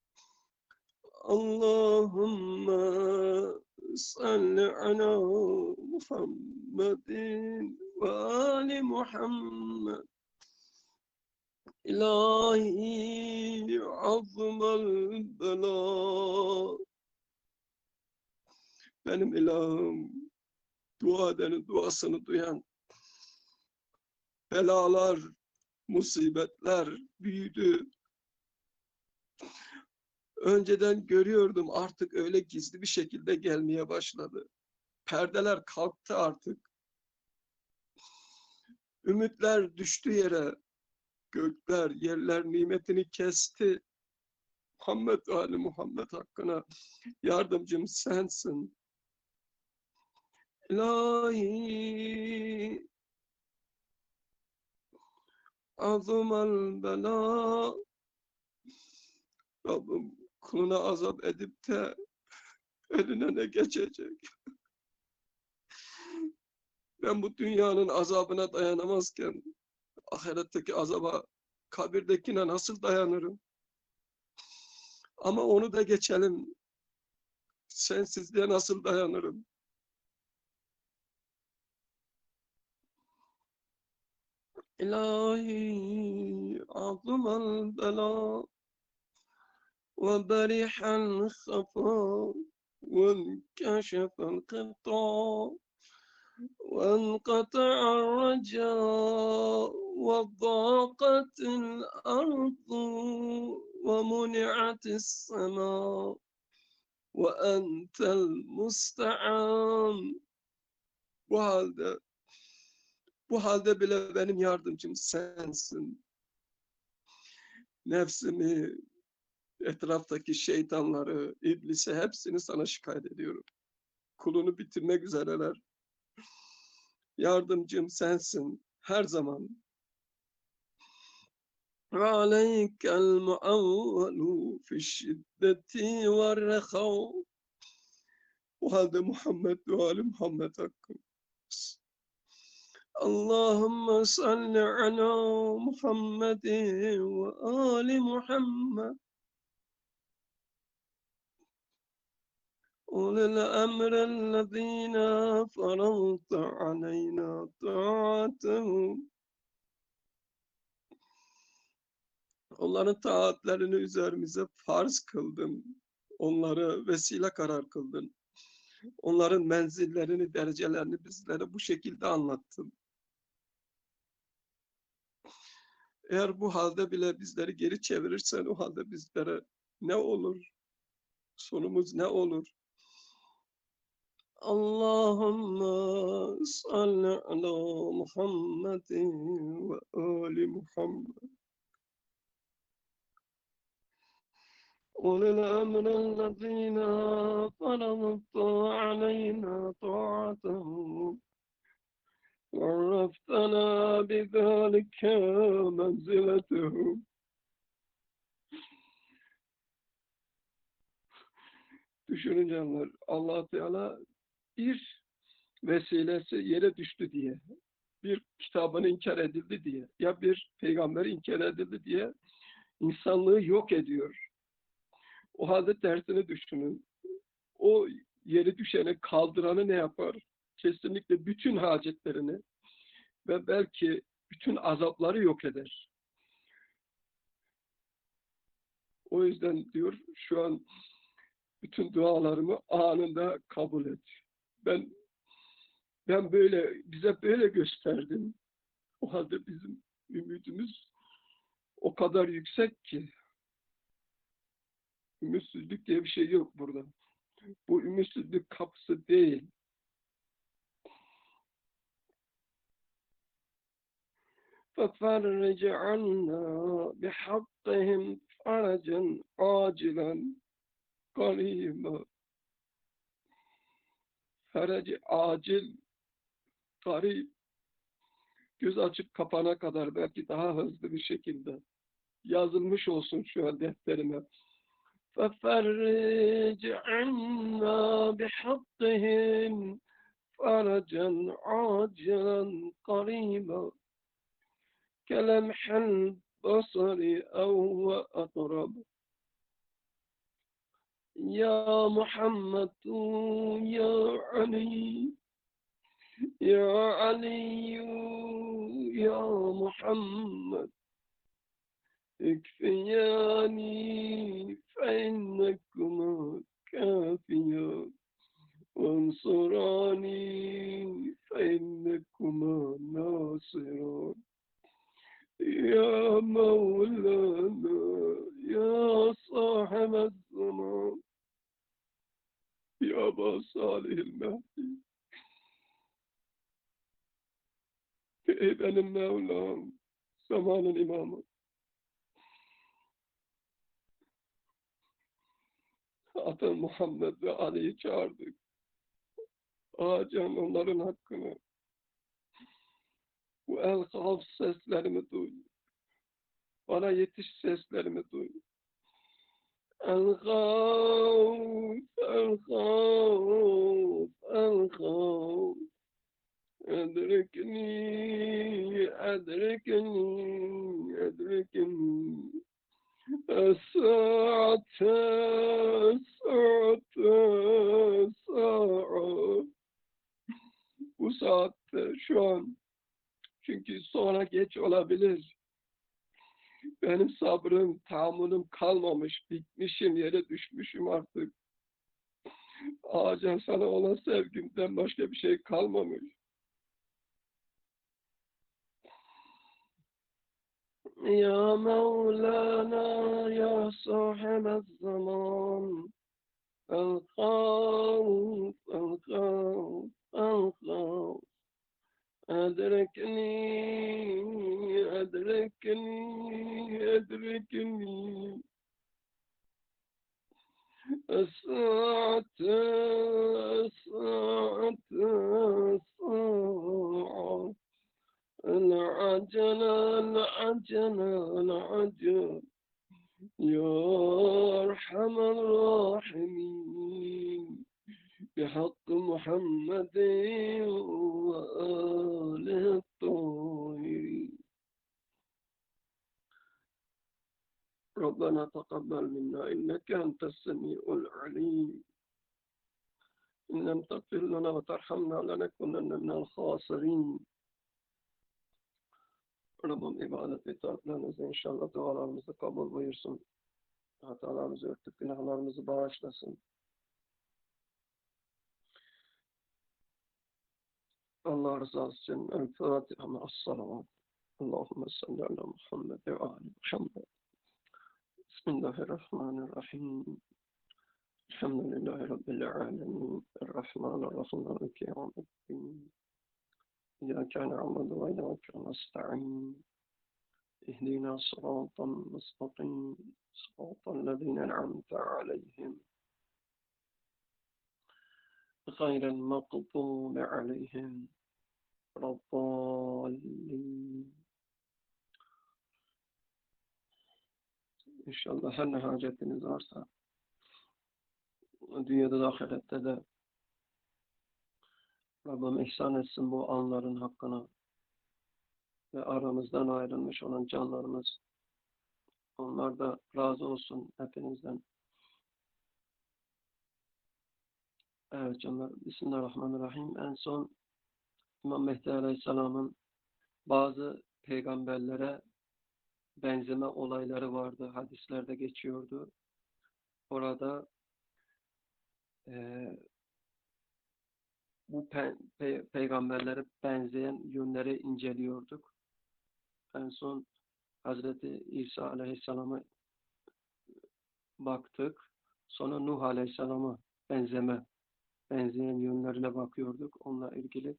اللهم صل على محمد وآل محمد إلهي عظم البلاء. Benim ilahım, dua edenin duasını duyan, belalar, musibetler büyüdü. Önceden görüyordum, artık öyle gizli bir şekilde gelmeye başladı. Perdeler kalktı artık. Ümitler düştü yere. Gökler, yerler nimetini kesti. Muhammed Ali Muhammed hakkına yardımcım sensin. İlahi azumal bela. Rabbim kuluna azap edip de eline ne geçecek? Ben bu dünyanın azabına dayanamazken ahiretteki azaba, kabirdekine nasıl dayanırım? Ama onu da geçelim. Sensizliğe nasıl dayanırım? İlahi azumal bela ve berihal khafa ve enkeşefel kıta وانقطع الرجاء وضاقت الأرض ومنعت السماء وأنت المستعان. Bu halde, bu halde bile benim yardımcım sensin. Nefsimi, etraftaki şeytanları, iblisi hepsini sana şikayet ediyorum. Kulunu bitirmek üzereler. Yardımcım sensin her zaman. وعليك المعول في الشدة والرخاء. O halde Muhammed ve Ali Muhammed hakkı. Allahümme salli ala Muhammed ve Ali Muhammed. أولي الأمر الذين فرضت علينا طاعتهم. Onların taatlerini üzerimize farz kıldın. Onları vesile karar kıldın. Onların menzillerini, derecelerini bizlere bu şekilde anlattın. Eğer bu halde bile bizleri geri çevirirsen o halde bizlere ne olur? Sonumuz ne olur? Allahümme salli ala Muhammedin ve Ali Muhammed. أولي الأمر الذين فرضت علينا طاعتهم وعرفتنا بذلك منزلتهم. Düşünün canlar, Allah Teala bir vesilesi yere düştü diye, bir kitabını inkar edildi diye, ya bir peygamber inkar edildi diye insanlığı yok ediyor. O halde tersini düşünün. O yeri düşeni, kaldıranı ne yapar? Kesinlikle bütün hacetlerini ve belki bütün azapları yok eder. O yüzden diyor, şu an bütün dualarımı anında kabul et. Ben ben böyle, bize böyle gösterdin. O halde bizim ümidimiz o kadar yüksek ki Ümitsizlik diye bir şey yok burada. Bu ümitsizlik kapısı değil. فَفَرِّجْ عَنَّا بِحَقِّهِمْ فَرَجًا عَاجِلًا قَرِيبًا. Fereci acil, garip, göz açıp kapana kadar belki daha hızlı bir şekilde yazılmış olsun şu an defterime. فَفَرِّجْ عَنَّا بِحَقِّهِمْ فَرَجًا عَاجِلًا قَرِيبًا كَلَمْحِ الْبَصَرِ أَوْ أَقْرَبَ يا محمد يا علي يا علي يا محمد اكفياني فإنكما كافيان وانصراني فإنكما ناصران يا مولانا يا صاحب الزمان يا أبا صالح المهدي. Ey benim Mevlam, zamanın imamı. Adın Muhammed ve Ali'yi çağırdık. Acan onların hakkını. Bu el havf seslerimi duy. Bana yetiş seslerimi duy. El havf, el havf, el havf. Edrikni, edrikni, edrikni. الساعة الساعة الساعة. Bu saatte şu an, çünkü sonra geç olabilir. Benim sabrım, tahammülüm kalmamış, bitmişim, yere düşmüşüm artık. Ağacan sana olan sevgimden başka bir şey kalmamış. Ya Mevlana ya sahibez zaman. El-Khawf, el-Khawf, el-Khawf. أدركني أدركني أدركني الساعة الساعة الساعة العجل العجل العجل يا أرحم الراحمين بحق محمد وآله الطاهرين. ربنا تقبل منا إنك أنت السميع العليم. إن لم تغفر لنا وترحمنا لنكونن من الخاسرين. Rabbim ibadet ve taatlarınızı inşallah dualarımızı kabul buyursun. Hatalarımızı örtüp günahlarımızı bağışlasın. Allah rızası için El-Fatiha ma'as-salavat. Allahümme salli ala Muhammed ve ali Muhammed. Bismillahirrahmanirrahim. Elhamdülillahi Rabbil alemin. Errahmanirrahim. Maliki yevmiddin. İyyâke na'budu ve iyyâke nesta'in. اهدنا صراطا مستقيم صراط الذين أنعمت عليهم غير المغضوب عليهم ولا الضالين. İnşallah her ne hacetiniz varsa dünyada da ahirette de Rabbim ihsan etsin bu anların hakkını ve aramızdan ayrılmış olan canlarımız, onlar da razı olsun hepinizden. Evet canlar, Bismillahirrahmanirrahim. En son İmam Mehdi Aleyhisselam'ın bazı peygamberlere benzeme olayları vardı. Hadislerde geçiyordu. Orada e, bu pe pe peygamberlere benzeyen yönleri inceliyorduk. En son Hazreti İsa Aleyhisselam'a baktık. Sonra Nuh Aleyhisselam'a benzeme, benzeyen yönlerine bakıyorduk. Onunla ilgili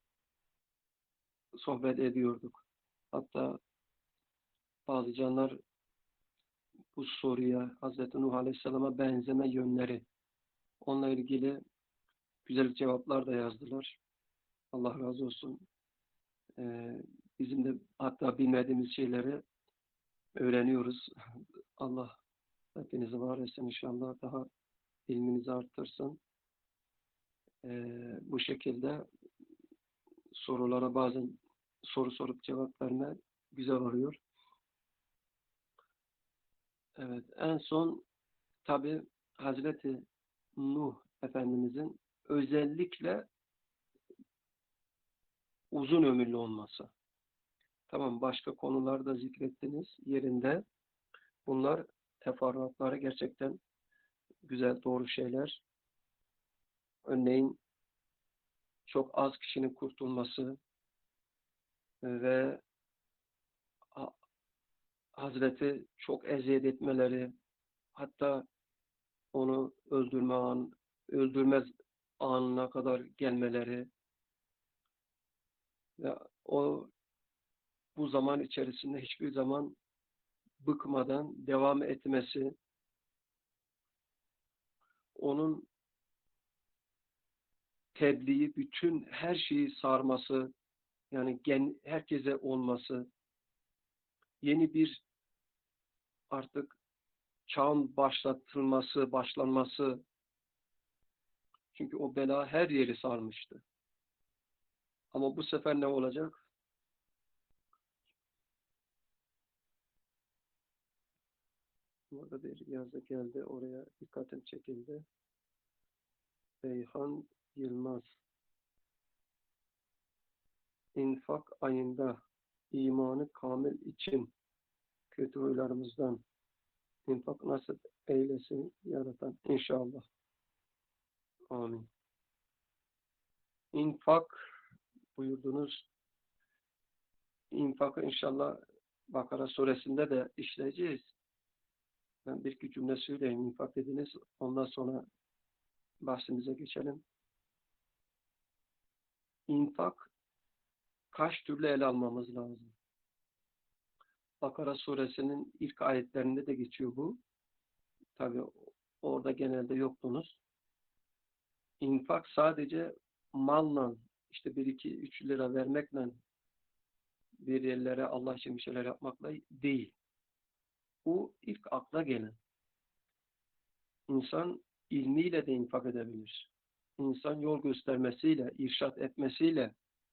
sohbet ediyorduk. Hatta bazı canlar bu soruya Hazreti Nuh Aleyhisselam'a benzeme yönleri, onunla ilgili güzel cevaplar da yazdılar. Allah razı olsun. Ee, bizim de hatta bilmediğimiz şeyleri öğreniyoruz. Allah hepinizi var etsin inşallah. Daha ilminizi arttırsın. Ee, bu şekilde sorulara bazen soru sorup cevap verme güzel oluyor. Evet, en son tabi Hazreti Nuh Efendimizin özellikle uzun ömürlü olması. Tamam, başka konularda zikrettiniz yerinde. Bunlar teferruatları gerçekten güzel, doğru şeyler. Örneğin çok az kişinin kurtulması ve Hazreti çok eziyet etmeleri, hatta onu öldürme an, öldürmez anına kadar gelmeleri ve o bu zaman içerisinde hiçbir zaman bıkmadan devam etmesi, onun tebliği, bütün her şeyi sarması, yani gen, herkese olması, yeni bir artık çağın başlatılması, başlanması, çünkü o bela her yeri sarmıştı. Ama bu sefer ne olacak? Burada bir yazı geldi, oraya dikkatim çekildi. Beyhan Yılmaz. İnfak ayında imanı kamil için kötü huylarımızdan infak nasip eylesin yaratan inşallah. Amin. İnfak buyurdunuz. İnfakı inşallah Bakara suresinde de işleyeceğiz. Ben bir iki cümle söyleyeyim. İnfak dediniz. Ondan sonra bahsimize geçelim. İnfak kaç türlü ele almamız lazım? Bakara suresinin ilk ayetlerinde de geçiyor bu. Tabi orada genelde yoktunuz. İnfak sadece malla, işte bir iki üç lira vermekle, bir yerlere Allah için bir şeyler yapmakla değil. Bu ilk akla gelen. İnsan ilmiyle de infak edebilir. İnsan yol göstermesiyle, irşat etmesiyle,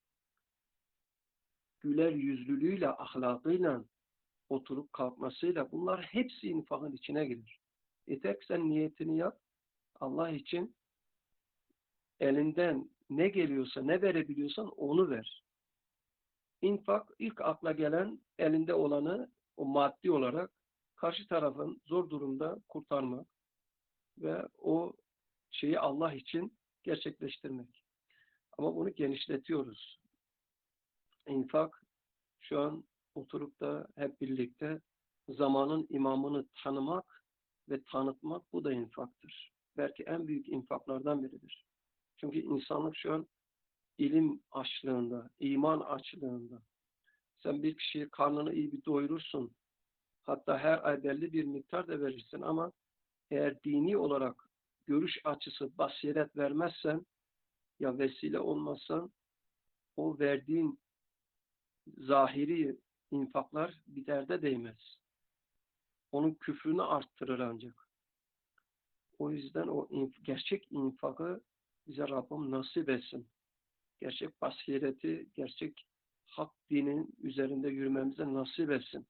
güler yüzlülüğüyle, ahlakıyla, oturup kalkmasıyla, bunlar hepsi infakın içine girer. Yeter ki sen niyetini yap, Allah için elinden ne geliyorsa, ne verebiliyorsan onu ver. İnfak ilk akla gelen, elinde olanı o maddi olarak karşı tarafın zor durumda kurtarmak ve o şeyi Allah için gerçekleştirmek. Ama bunu genişletiyoruz. İnfak şu an oturup da hep birlikte zamanın imamını tanımak ve tanıtmak, bu da infaktır. Belki en büyük infaklardan biridir. Çünkü insanlık şu an ilim açlığında, iman açlığında. Sen bir kişiyi karnını iyi bir doyurursun. Hatta her ay belli bir miktar da verirsin ama eğer dini olarak görüş açısı, basiret vermezsen, ya vesile olmazsan, o verdiğin zahiri infaklar bir derde değmez. Onun küfrünü arttırır ancak. O yüzden o inf gerçek infakı bize Rabbim nasip etsin. Gerçek basireti, gerçek hak dinin üzerinde yürümemize nasip etsin.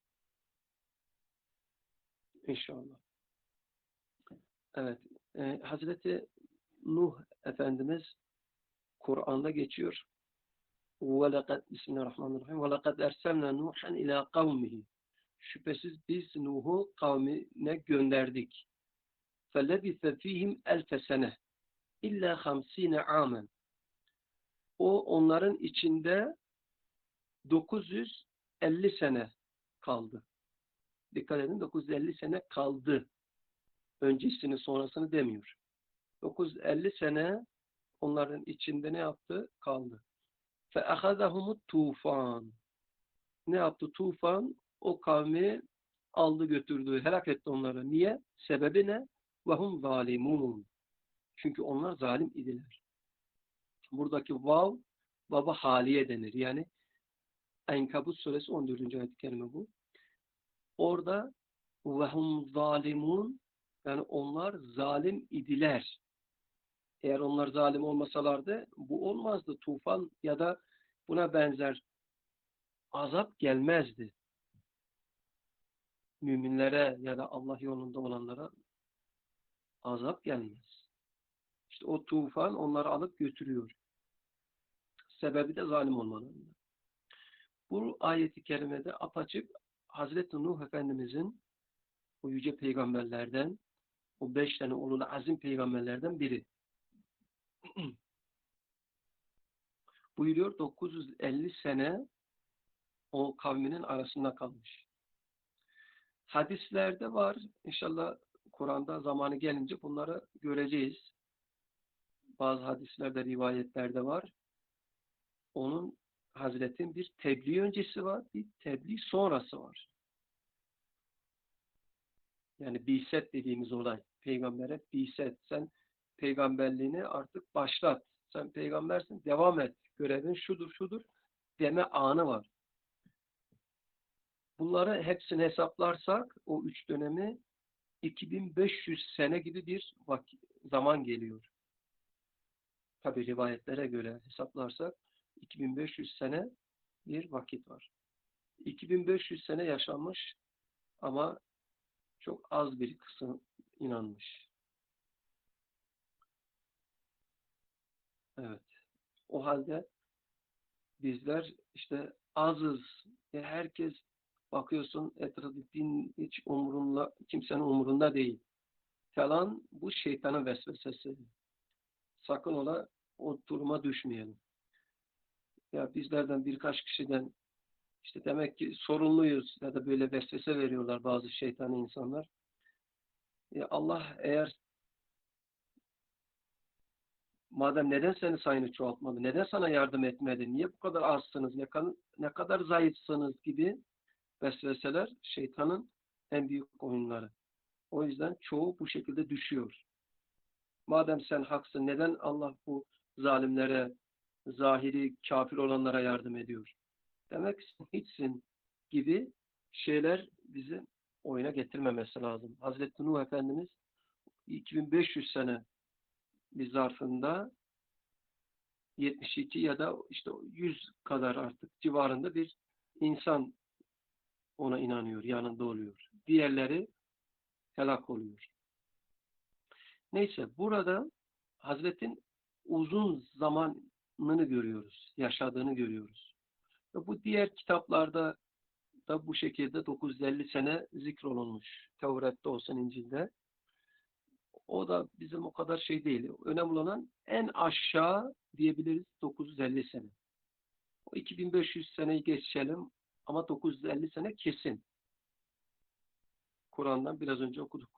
İnşallah. Evet. E, Hazreti Nuh Efendimiz Kur'an'da geçiyor. وَلَقَدْ Bismillahirrahmanirrahim. وَلَقَدْ اَرْسَلْنَا نُوحًا اِلَى قَوْمِهِ. Şüphesiz biz Nuh'u kavmine gönderdik. فَلَبِثَ ف۪يهِمْ أَلْفَ سَنَةٍ اِلَّا خَمْس۪ينَ عَامًا. O onların içinde dokuz yüz elli sene kaldı. Dikkat edin, dokuz yüz elli sene kaldı. öncesini sonrasını demiyor. dokuz yüz elli sene onların içinde ne yaptı? Kaldı. فَاَخَذَهُمُ tufan. Ne yaptı? Tufan o kavmi aldı götürdü, helak etti onları. Niye? Sebebi ne? وَهُمْ ظَالِمُونَ. Çünkü onlar zalim idiler. Buradaki vav, baba haliye denir. Yani Enkabut suresi on dördüncü ayet-i kerime bu. Orada وَهُمْ ظَالِمُونَ, yani onlar zalim idiler. Eğer onlar zalim olmasalardı bu olmazdı. Tufan ya da buna benzer azap gelmezdi. Müminlere ya da Allah yolunda olanlara azap gelmez. İşte o tufan onları alıp götürüyor. Sebebi de zalim olmalarında. Bu ayeti kerimede apaçık Hazreti Nuh Efendimizin o yüce peygamberlerden, o beş tane ulul azim peygamberlerden biri. Buyuruyor dokuz yüz elli sene o kavminin arasında kalmış. Hadislerde var. İnşallah Kur'an'da zamanı gelince bunları göreceğiz. Bazı hadislerde, rivayetlerde var. Onun Hazretin bir tebliğ öncesi var, bir tebliğ sonrası var. Yani biset dediğimiz olay. Peygambere biset. Sen peygamberliğini artık başlat. Sen peygambersin, devam et. Görevin şudur, şudur deme anı var. Bunları hepsini hesaplarsak o üç dönemi iki bin beş yüz sene gibi bir vakit, zaman geliyor. Tabi rivayetlere göre hesaplarsak iki bin beş yüz sene bir vakit var. iki bin beş yüz sene yaşanmış ama çok az bir kısım inanmış. Evet. O halde bizler işte azız. E herkes bakıyorsun etrafı din hiç umurunda, kimsenin umurunda değil. Falan bu şeytanın vesvesesi. Sakın ola o duruma düşmeyelim. Ya bizlerden birkaç kişiden işte demek ki sorumluyuz ya da böyle vesvese veriyorlar bazı şeytani insanlar. Ya Allah eğer madem neden seni sayını çoğaltmadı, neden sana yardım etmedi, niye bu kadar azsınız, ne, kan, ne kadar zayıfsınız gibi vesveseler şeytanın en büyük oyunları. O yüzden çoğu bu şekilde düşüyor. Madem sen haksın, neden Allah bu zalimlere, zahiri kafir olanlara yardım ediyor? Demek hiçsin gibi şeyler bizi oyuna getirmemesi lazım. Hazreti Nuh Efendimiz iki bin beş yüz sene bir zarfında yetmiş iki ya da işte yüz kadar artık civarında bir insan ona inanıyor, yanında oluyor. Diğerleri helak oluyor. Neyse burada Hazretin uzun zamanını görüyoruz, yaşadığını görüyoruz. Ve bu diğer kitaplarda da bu şekilde dokuz yüz elli sene zikrolunmuş. Tevrat'ta olsun, İncil'de. O da bizim o kadar şey değil. Önemli olan en aşağı diyebiliriz dokuz yüz elli sene. O iki bin beş yüz seneyi geçelim ama dokuz yüz elli sene kesin. Kur'an'dan biraz önce okuduk.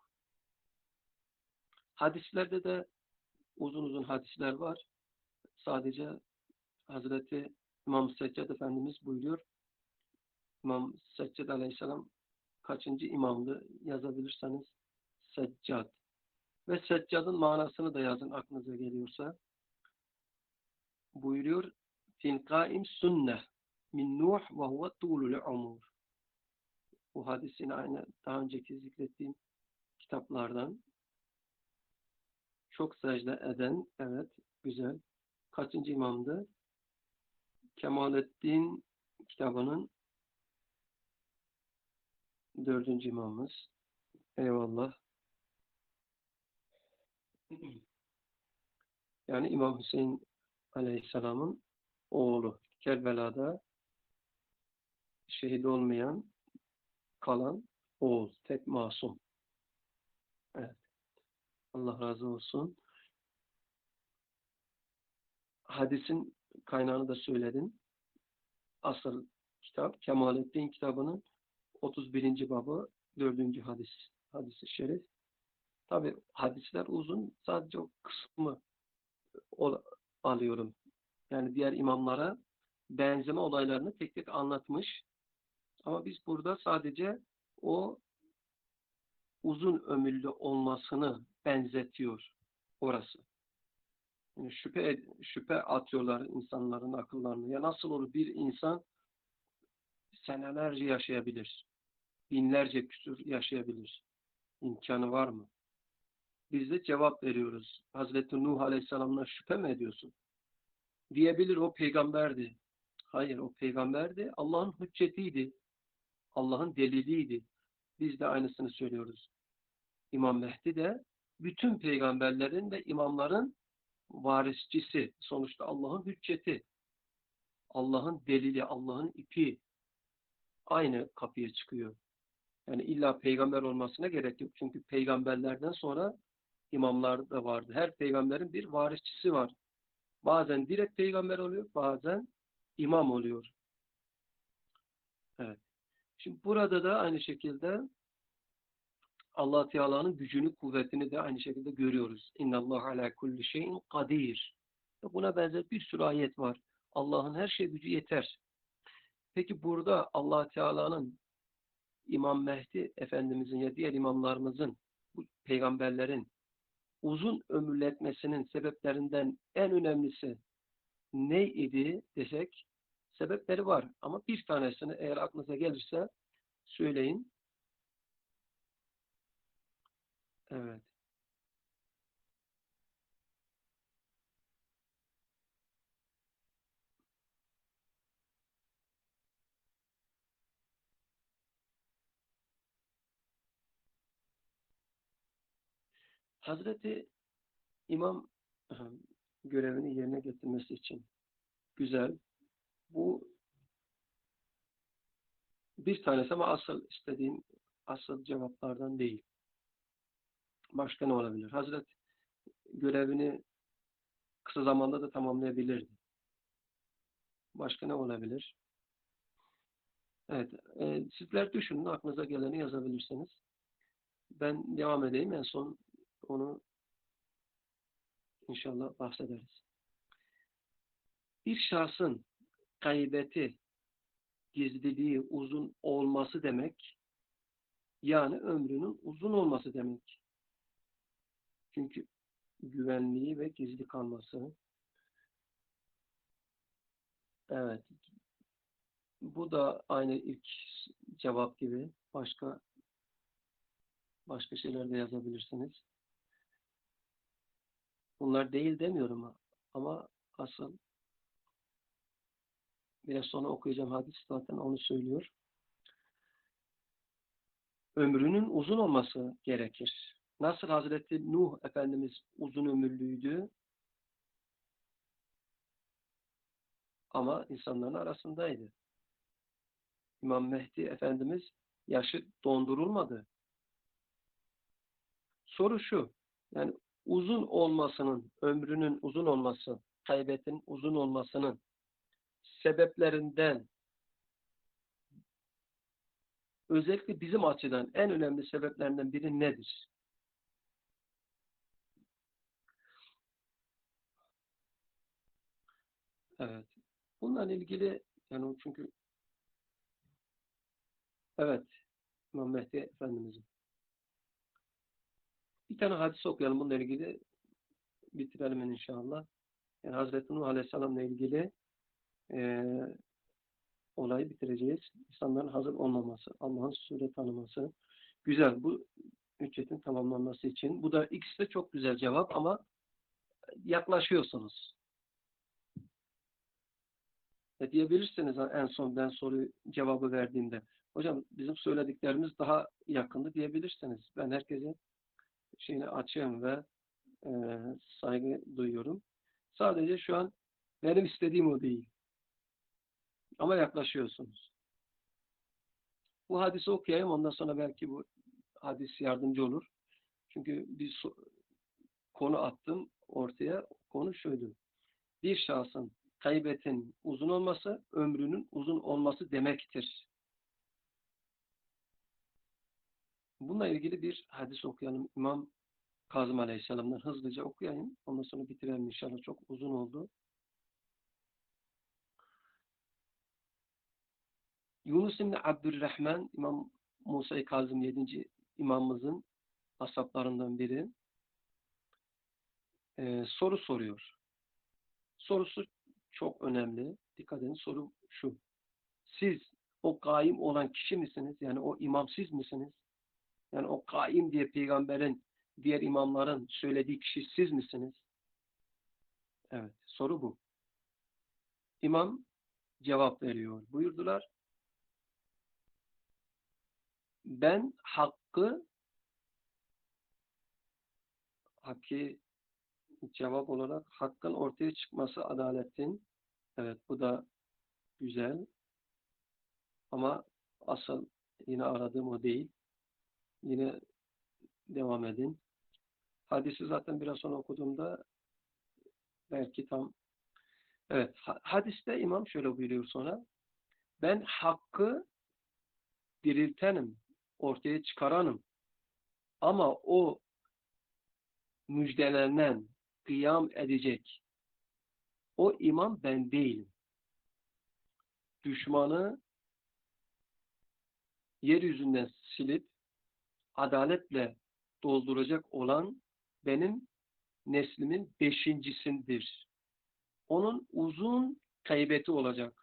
Hadislerde de uzun uzun hadisler var. Sadece Hazreti İmam Seccad Efendimiz buyuruyor. İmam Seccad Aleyhisselam kaçıncı imamdı yazabilirseniz Seccad. Ve Seccad'ın manasını da yazın aklınıza geliyorsa. Buyuruyor fil kaim sünne min Nuh ve huve tuğlul umur. Bu hadisin aynı daha önceki zikrettiğim kitaplardan. Çok secde eden, evet, güzel. Kaçıncı imamdı? Kemalettin kitabının dördüncü imamımız. Eyvallah. Yani İmam Hüseyin Aleyhisselam'ın oğlu. Kerbela'da şehit olmayan, kalan oğul. Tek masum. Evet. Allah razı olsun. Hadisin kaynağını da söyledim. Asıl kitap Kemalettin kitabının otuz birinci babı dördüncü hadis. Hadis-i şerif. Tabii hadisler uzun. Sadece o kısmı o, alıyorum. Yani diğer imamlara benzeme olaylarını tek tek anlatmış. Ama biz burada sadece o uzun ömürlü olmasını benzetiyor orası. Yani şüphe, şüphe atıyorlar insanların akıllarına. Ya nasıl olur bir insan senelerce yaşayabilir? Binlerce küsur yaşayabilir. İmkanı var mı? Biz de cevap veriyoruz. Hazreti Nuh Aleyhisselam'la şüphe mi ediyorsun? Diyebilir o peygamberdi. Hayır o peygamberdi. Allah'ın hüccetiydi. Allah'ın deliliydi. Biz de aynısını söylüyoruz. İmam Mehdi de bütün peygamberlerin ve imamların varisçisi. Sonuçta Allah'ın hücceti. Allah'ın delili, Allah'ın ipi aynı kapıya çıkıyor. Yani illa peygamber olmasına gerek yok. Çünkü peygamberlerden sonra imamlar da vardı. Her peygamberin bir varisçisi var. Bazen direkt peygamber oluyor, bazen imam oluyor. Evet. Şimdi burada da aynı şekilde Allah Teala'nın gücünü, kuvvetini de aynı şekilde görüyoruz. İnnallahu ala kulli şeyin kadir. Buna benzer bir sürü ayet var. Allah'ın her şeye gücü yeter. Peki burada Allah Teala'nın İmam Mehdi Efendimizin ya diğer imamlarımızın, bu peygamberlerin uzun ömürletmesinin sebeplerinden en önemlisi ne idi desek, sebepleri var. Ama bir tanesini eğer aklınıza gelirse söyleyin. Evet. Hazreti İmam görevini yerine getirmesi için güzel. Bu bir tanesi ama asıl istediğim asıl cevaplardan değil. Başka ne olabilir? Hazret görevini kısa zamanda da tamamlayabilirdi. Başka ne olabilir? Evet. E, sizler düşünün. Aklınıza geleni yazabilirsiniz. Ben devam edeyim. En son onu inşallah bahsederiz. Bir şahsın gaybeti, gizliliği uzun olması demek, yani ömrünün uzun olması demek. Çünkü güvenliği ve gizli kalması. Evet. Bu da aynı ilk cevap gibi. Başka başka şeyler de yazabilirsiniz. Bunlar değil demiyorum ama asıl biraz sonra okuyacağım hadis zaten onu söylüyor. Ömrünün uzun olması gerekir. Nasıl Hazreti Nuh Efendimiz uzun ömürlüydü ama insanların arasındaydı. İmam Mehdi Efendimiz yaşı dondurulmadı. Soru şu, yani uzun olmasının, ömrünün uzun olması, gaybetin uzun olmasının sebeplerinden özellikle bizim açıdan en önemli sebeplerinden biri nedir? Evet. Bununla ilgili yani çünkü evet İmam Mehdi Efendimizin. Bir tane hadis okuyalım bununla ilgili bitirelim inşallah. Yani Hazreti Nuh Aleyhisselam'la ilgili e, olayı bitireceğiz. İnsanların hazır olmaması, Allah'ın sure tanıması. Güzel. Bu hüccetin tamamlanması için. Bu da ikisi de çok güzel cevap ama yaklaşıyorsunuz. E diyebilirsiniz en son ben soruyu cevabı verdiğimde. Hocam bizim söylediklerimiz daha yakındı diyebilirsiniz. Ben herkese şeyini açığım ve e, saygı duyuyorum. Sadece şu an benim istediğim o değil. Ama yaklaşıyorsunuz. Bu hadisi okuyayım ondan sonra belki bu hadis yardımcı olur. Çünkü bir so konu attım ortaya. Konu şuydu. Bir şahsın gaybetin uzun olması, ömrünün uzun olması demektir. Bununla ilgili bir hadis okuyalım. İmam Kazım Aleyhisselam'dan hızlıca okuyayım. Ondan sonra bitirelim inşallah. Çok uzun oldu. Yunus İbni Abdurrahman, İmam Musa-i Kazım yedinci imamımızın ashablarından biri e, soru soruyor. Sorusu çok önemli. Dikkat edin, soru şu. Siz o kaim olan kişi misiniz? Yani o imam siz misiniz? Yani o kaim diye peygamberin, diğer imamların söylediği kişi siz misiniz? Evet, soru bu. İmam cevap veriyor. Buyurdular. Ben hakkı hakki cevap olarak hakkın ortaya çıkması adaletin. Evet, bu da güzel. Ama asıl yine aradığım o değil. Yine devam edin. Hadisi zaten biraz sonra okuduğumda belki tam evet, hadiste imam şöyle buyuruyor sonra. Ben hakkı diriltenim, ortaya çıkaranım. Ama o müjdelenen, kıyam edecek o imam ben değilim. Düşmanı yeryüzünden silip adaletle dolduracak olan benim neslimin beşincisindir. Onun uzun kaybeti olacak.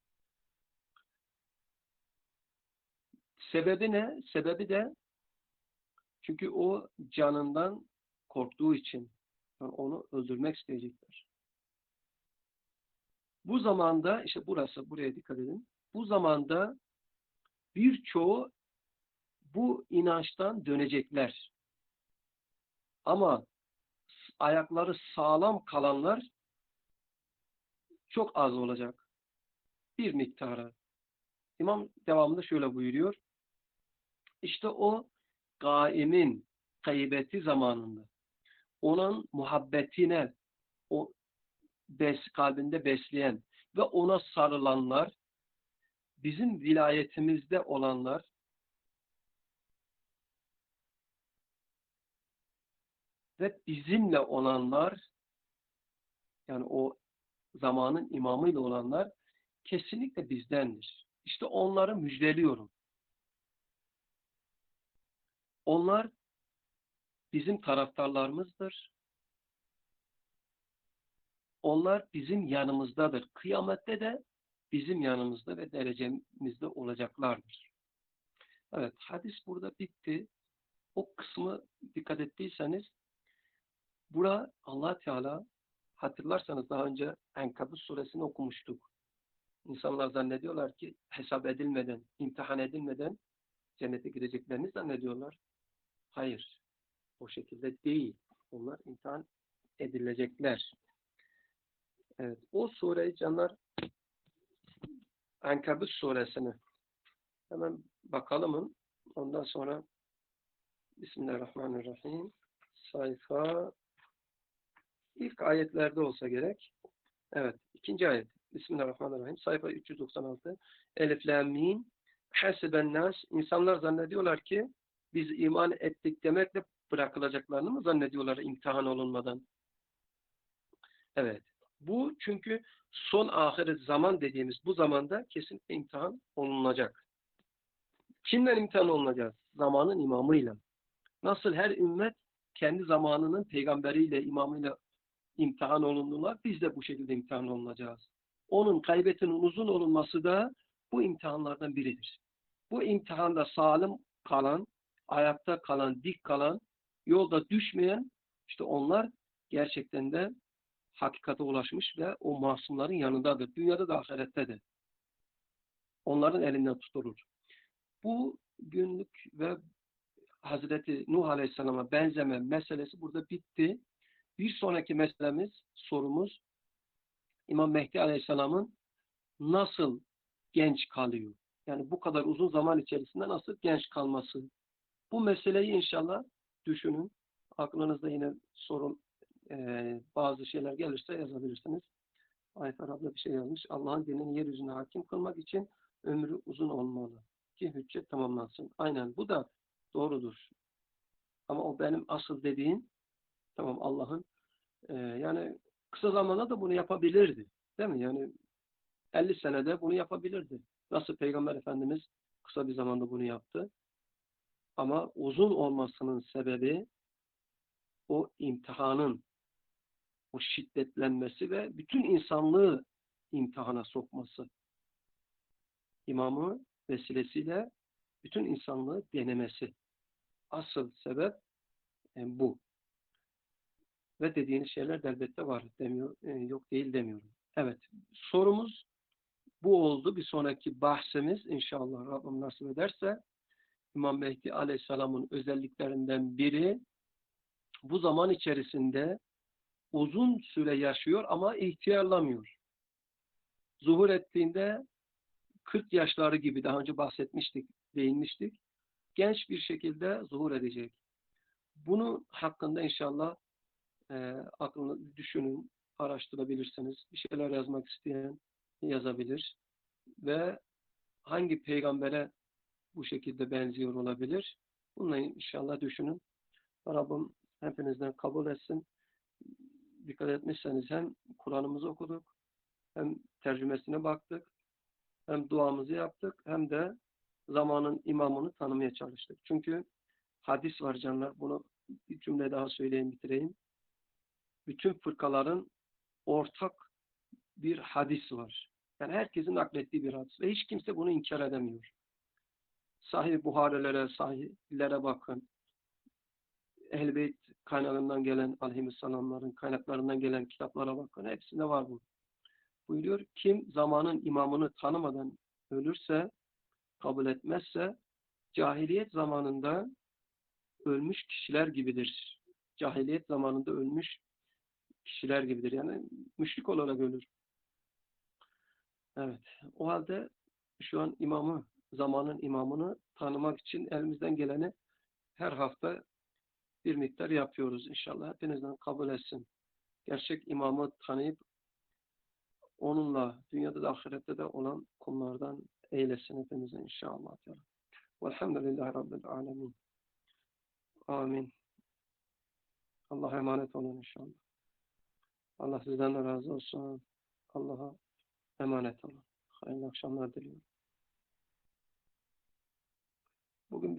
Sebebi ne? Sebebi de çünkü o canından korktuğu için yani onu öldürmek isteyecekler. Bu zamanda işte burası, buraya dikkat edin. Bu zamanda birçoğu bu inançtan dönecekler. Ama ayakları sağlam kalanlar çok az olacak. Bir miktarı. İmam devamında şöyle buyuruyor. İşte o gaimin gaybeti zamanında onun muhabbetine o bes, kalbinde besleyen ve ona sarılanlar bizim vilayetimizde olanlar ve bizimle olanlar yani o zamanın imamıyla olanlar kesinlikle bizdendir. İşte onları müjdeliyorum. Onlar bizim taraftarlarımızdır. Onlar bizim yanımızdadır. Kıyamette de bizim yanımızda ve derecemizde olacaklardır. Evet, hadis burada bitti. O kısmı dikkat ettiyseniz bura Allah Teala hatırlarsanız daha önce Enkabut suresini okumuştuk. İnsanlar zannediyorlar ki hesap edilmeden, imtihan edilmeden cennete gireceklerini zannediyorlar. Hayır. O şekilde değil. Onlar imtihan edilecekler. Evet. O sureyi canlar Enkabut suresini hemen bakalım. Ondan sonra Bismillahirrahmanirrahim. Sayfa ilk ayetlerde olsa gerek. Evet. ikinci ayet. Bismillahirrahmanirrahim. Sayfa üç yüz doksan altı. Elif lam mim. Hasiben nas. İnsanlar zannediyorlar ki biz iman ettik demekle bırakılacaklarını mı zannediyorlar imtihan olunmadan? Evet. Bu çünkü son ahiret zaman dediğimiz bu zamanda kesinlikle imtihan olunacak. Kimden imtihan olunacağız? Zamanın imamıyla. Nasıl her ümmet kendi zamanının peygamberiyle, imamıyla imtihan olundular. Biz de bu şekilde imtihan olunacağız. Onun kaybetinin uzun olunması da bu imtihanlardan biridir. Bu imtihanda salim kalan, ayakta kalan, dik kalan, yolda düşmeyen işte onlar gerçekten de hakikate ulaşmış ve o masumların yanındadır. Dünyada da ahirette de. Onların elinden tutulur. Bu günlük ve Hazreti Nuh Aleyhisselam'a benzeme meselesi burada bitti. Bir sonraki meselemiz, sorumuz İmam Mehdi Aleyhisselam'ın nasıl genç kalıyor? Yani bu kadar uzun zaman içerisinde nasıl genç kalması? Bu meseleyi inşallah düşünün. Aklınızda yine sorun, e, bazı şeyler gelirse yazabilirsiniz. Ayfer abla bir şey yazmış. Allah'ın dinini yeryüzüne hakim kılmak için ömrü uzun olmalı ki hüccet tamamlansın. Aynen bu da doğrudur. Ama o benim asıl dediğim Tamam Allah'ın e, yani kısa zamanda da bunu yapabilirdi. Değil mi? Yani elli senede bunu yapabilirdi. Nasıl Peygamber Efendimiz kısa bir zamanda bunu yaptı. Ama uzun olmasının sebebi o imtihanın, o şiddetlenmesi ve bütün insanlığı imtihana sokması. İmamı vesilesiyle bütün insanlığı denemesi. Asıl sebep e, bu. Ve dediğiniz şeyler de elbette var. Demiyor, e, yok değil demiyorum. Evet. Sorumuz bu oldu. Bir sonraki bahsimiz inşallah Rabbim nasip ederse İmam Mehdi Aleyhisselam'ın özelliklerinden biri bu zaman içerisinde uzun süre yaşıyor ama ihtiyarlamıyor. Zuhur ettiğinde kırk yaşları gibi daha önce bahsetmiştik, değinmiştik. Genç bir şekilde zuhur edecek. Bunu hakkında inşallah e, aklını düşünün, araştırabilirsiniz. Bir şeyler yazmak isteyen yazabilir. Ve hangi peygambere bu şekilde benziyor olabilir? Bununla inşallah düşünün. Rabbim hepinizden kabul etsin. Dikkat etmişseniz hem Kur'an'ımızı okuduk, hem tercümesine baktık, hem duamızı yaptık, hem de zamanın imamını tanımaya çalıştık. Çünkü hadis var canlar. Bunu bir cümle daha söyleyeyim, bitireyim. Bütün fırkaların ortak bir hadis var. Yani herkesin naklettiği bir hadis. Ve hiç kimse bunu inkar edemiyor. Sahih Buharilere, sahihlere bakın. Ehl-i Beyt kaynağından gelen aleyhisselamların kaynaklarından gelen kitaplara bakın. Hepsinde var bu. Buyuruyor, kim zamanın imamını tanımadan ölürse, kabul etmezse, cahiliyet zamanında ölmüş kişiler gibidir. Cahiliyet zamanında ölmüş kişiler gibidir. Yani müşrik olarak ölür. Evet. O halde şu an imamı, zamanın imamını tanımak için elimizden geleni her hafta bir miktar yapıyoruz inşallah. Hepinizden kabul etsin. Gerçek imamı tanıyıp onunla dünyada da ahirette de olan kullardan eylesin hepimizi inşallah. Velhamdülillahi Rabbil alemin. Amin. Allah'a emanet olun inşallah. Allah sizden de razı olsun. Allah'a emanet olun. Hayırlı akşamlar diliyorum. Bugün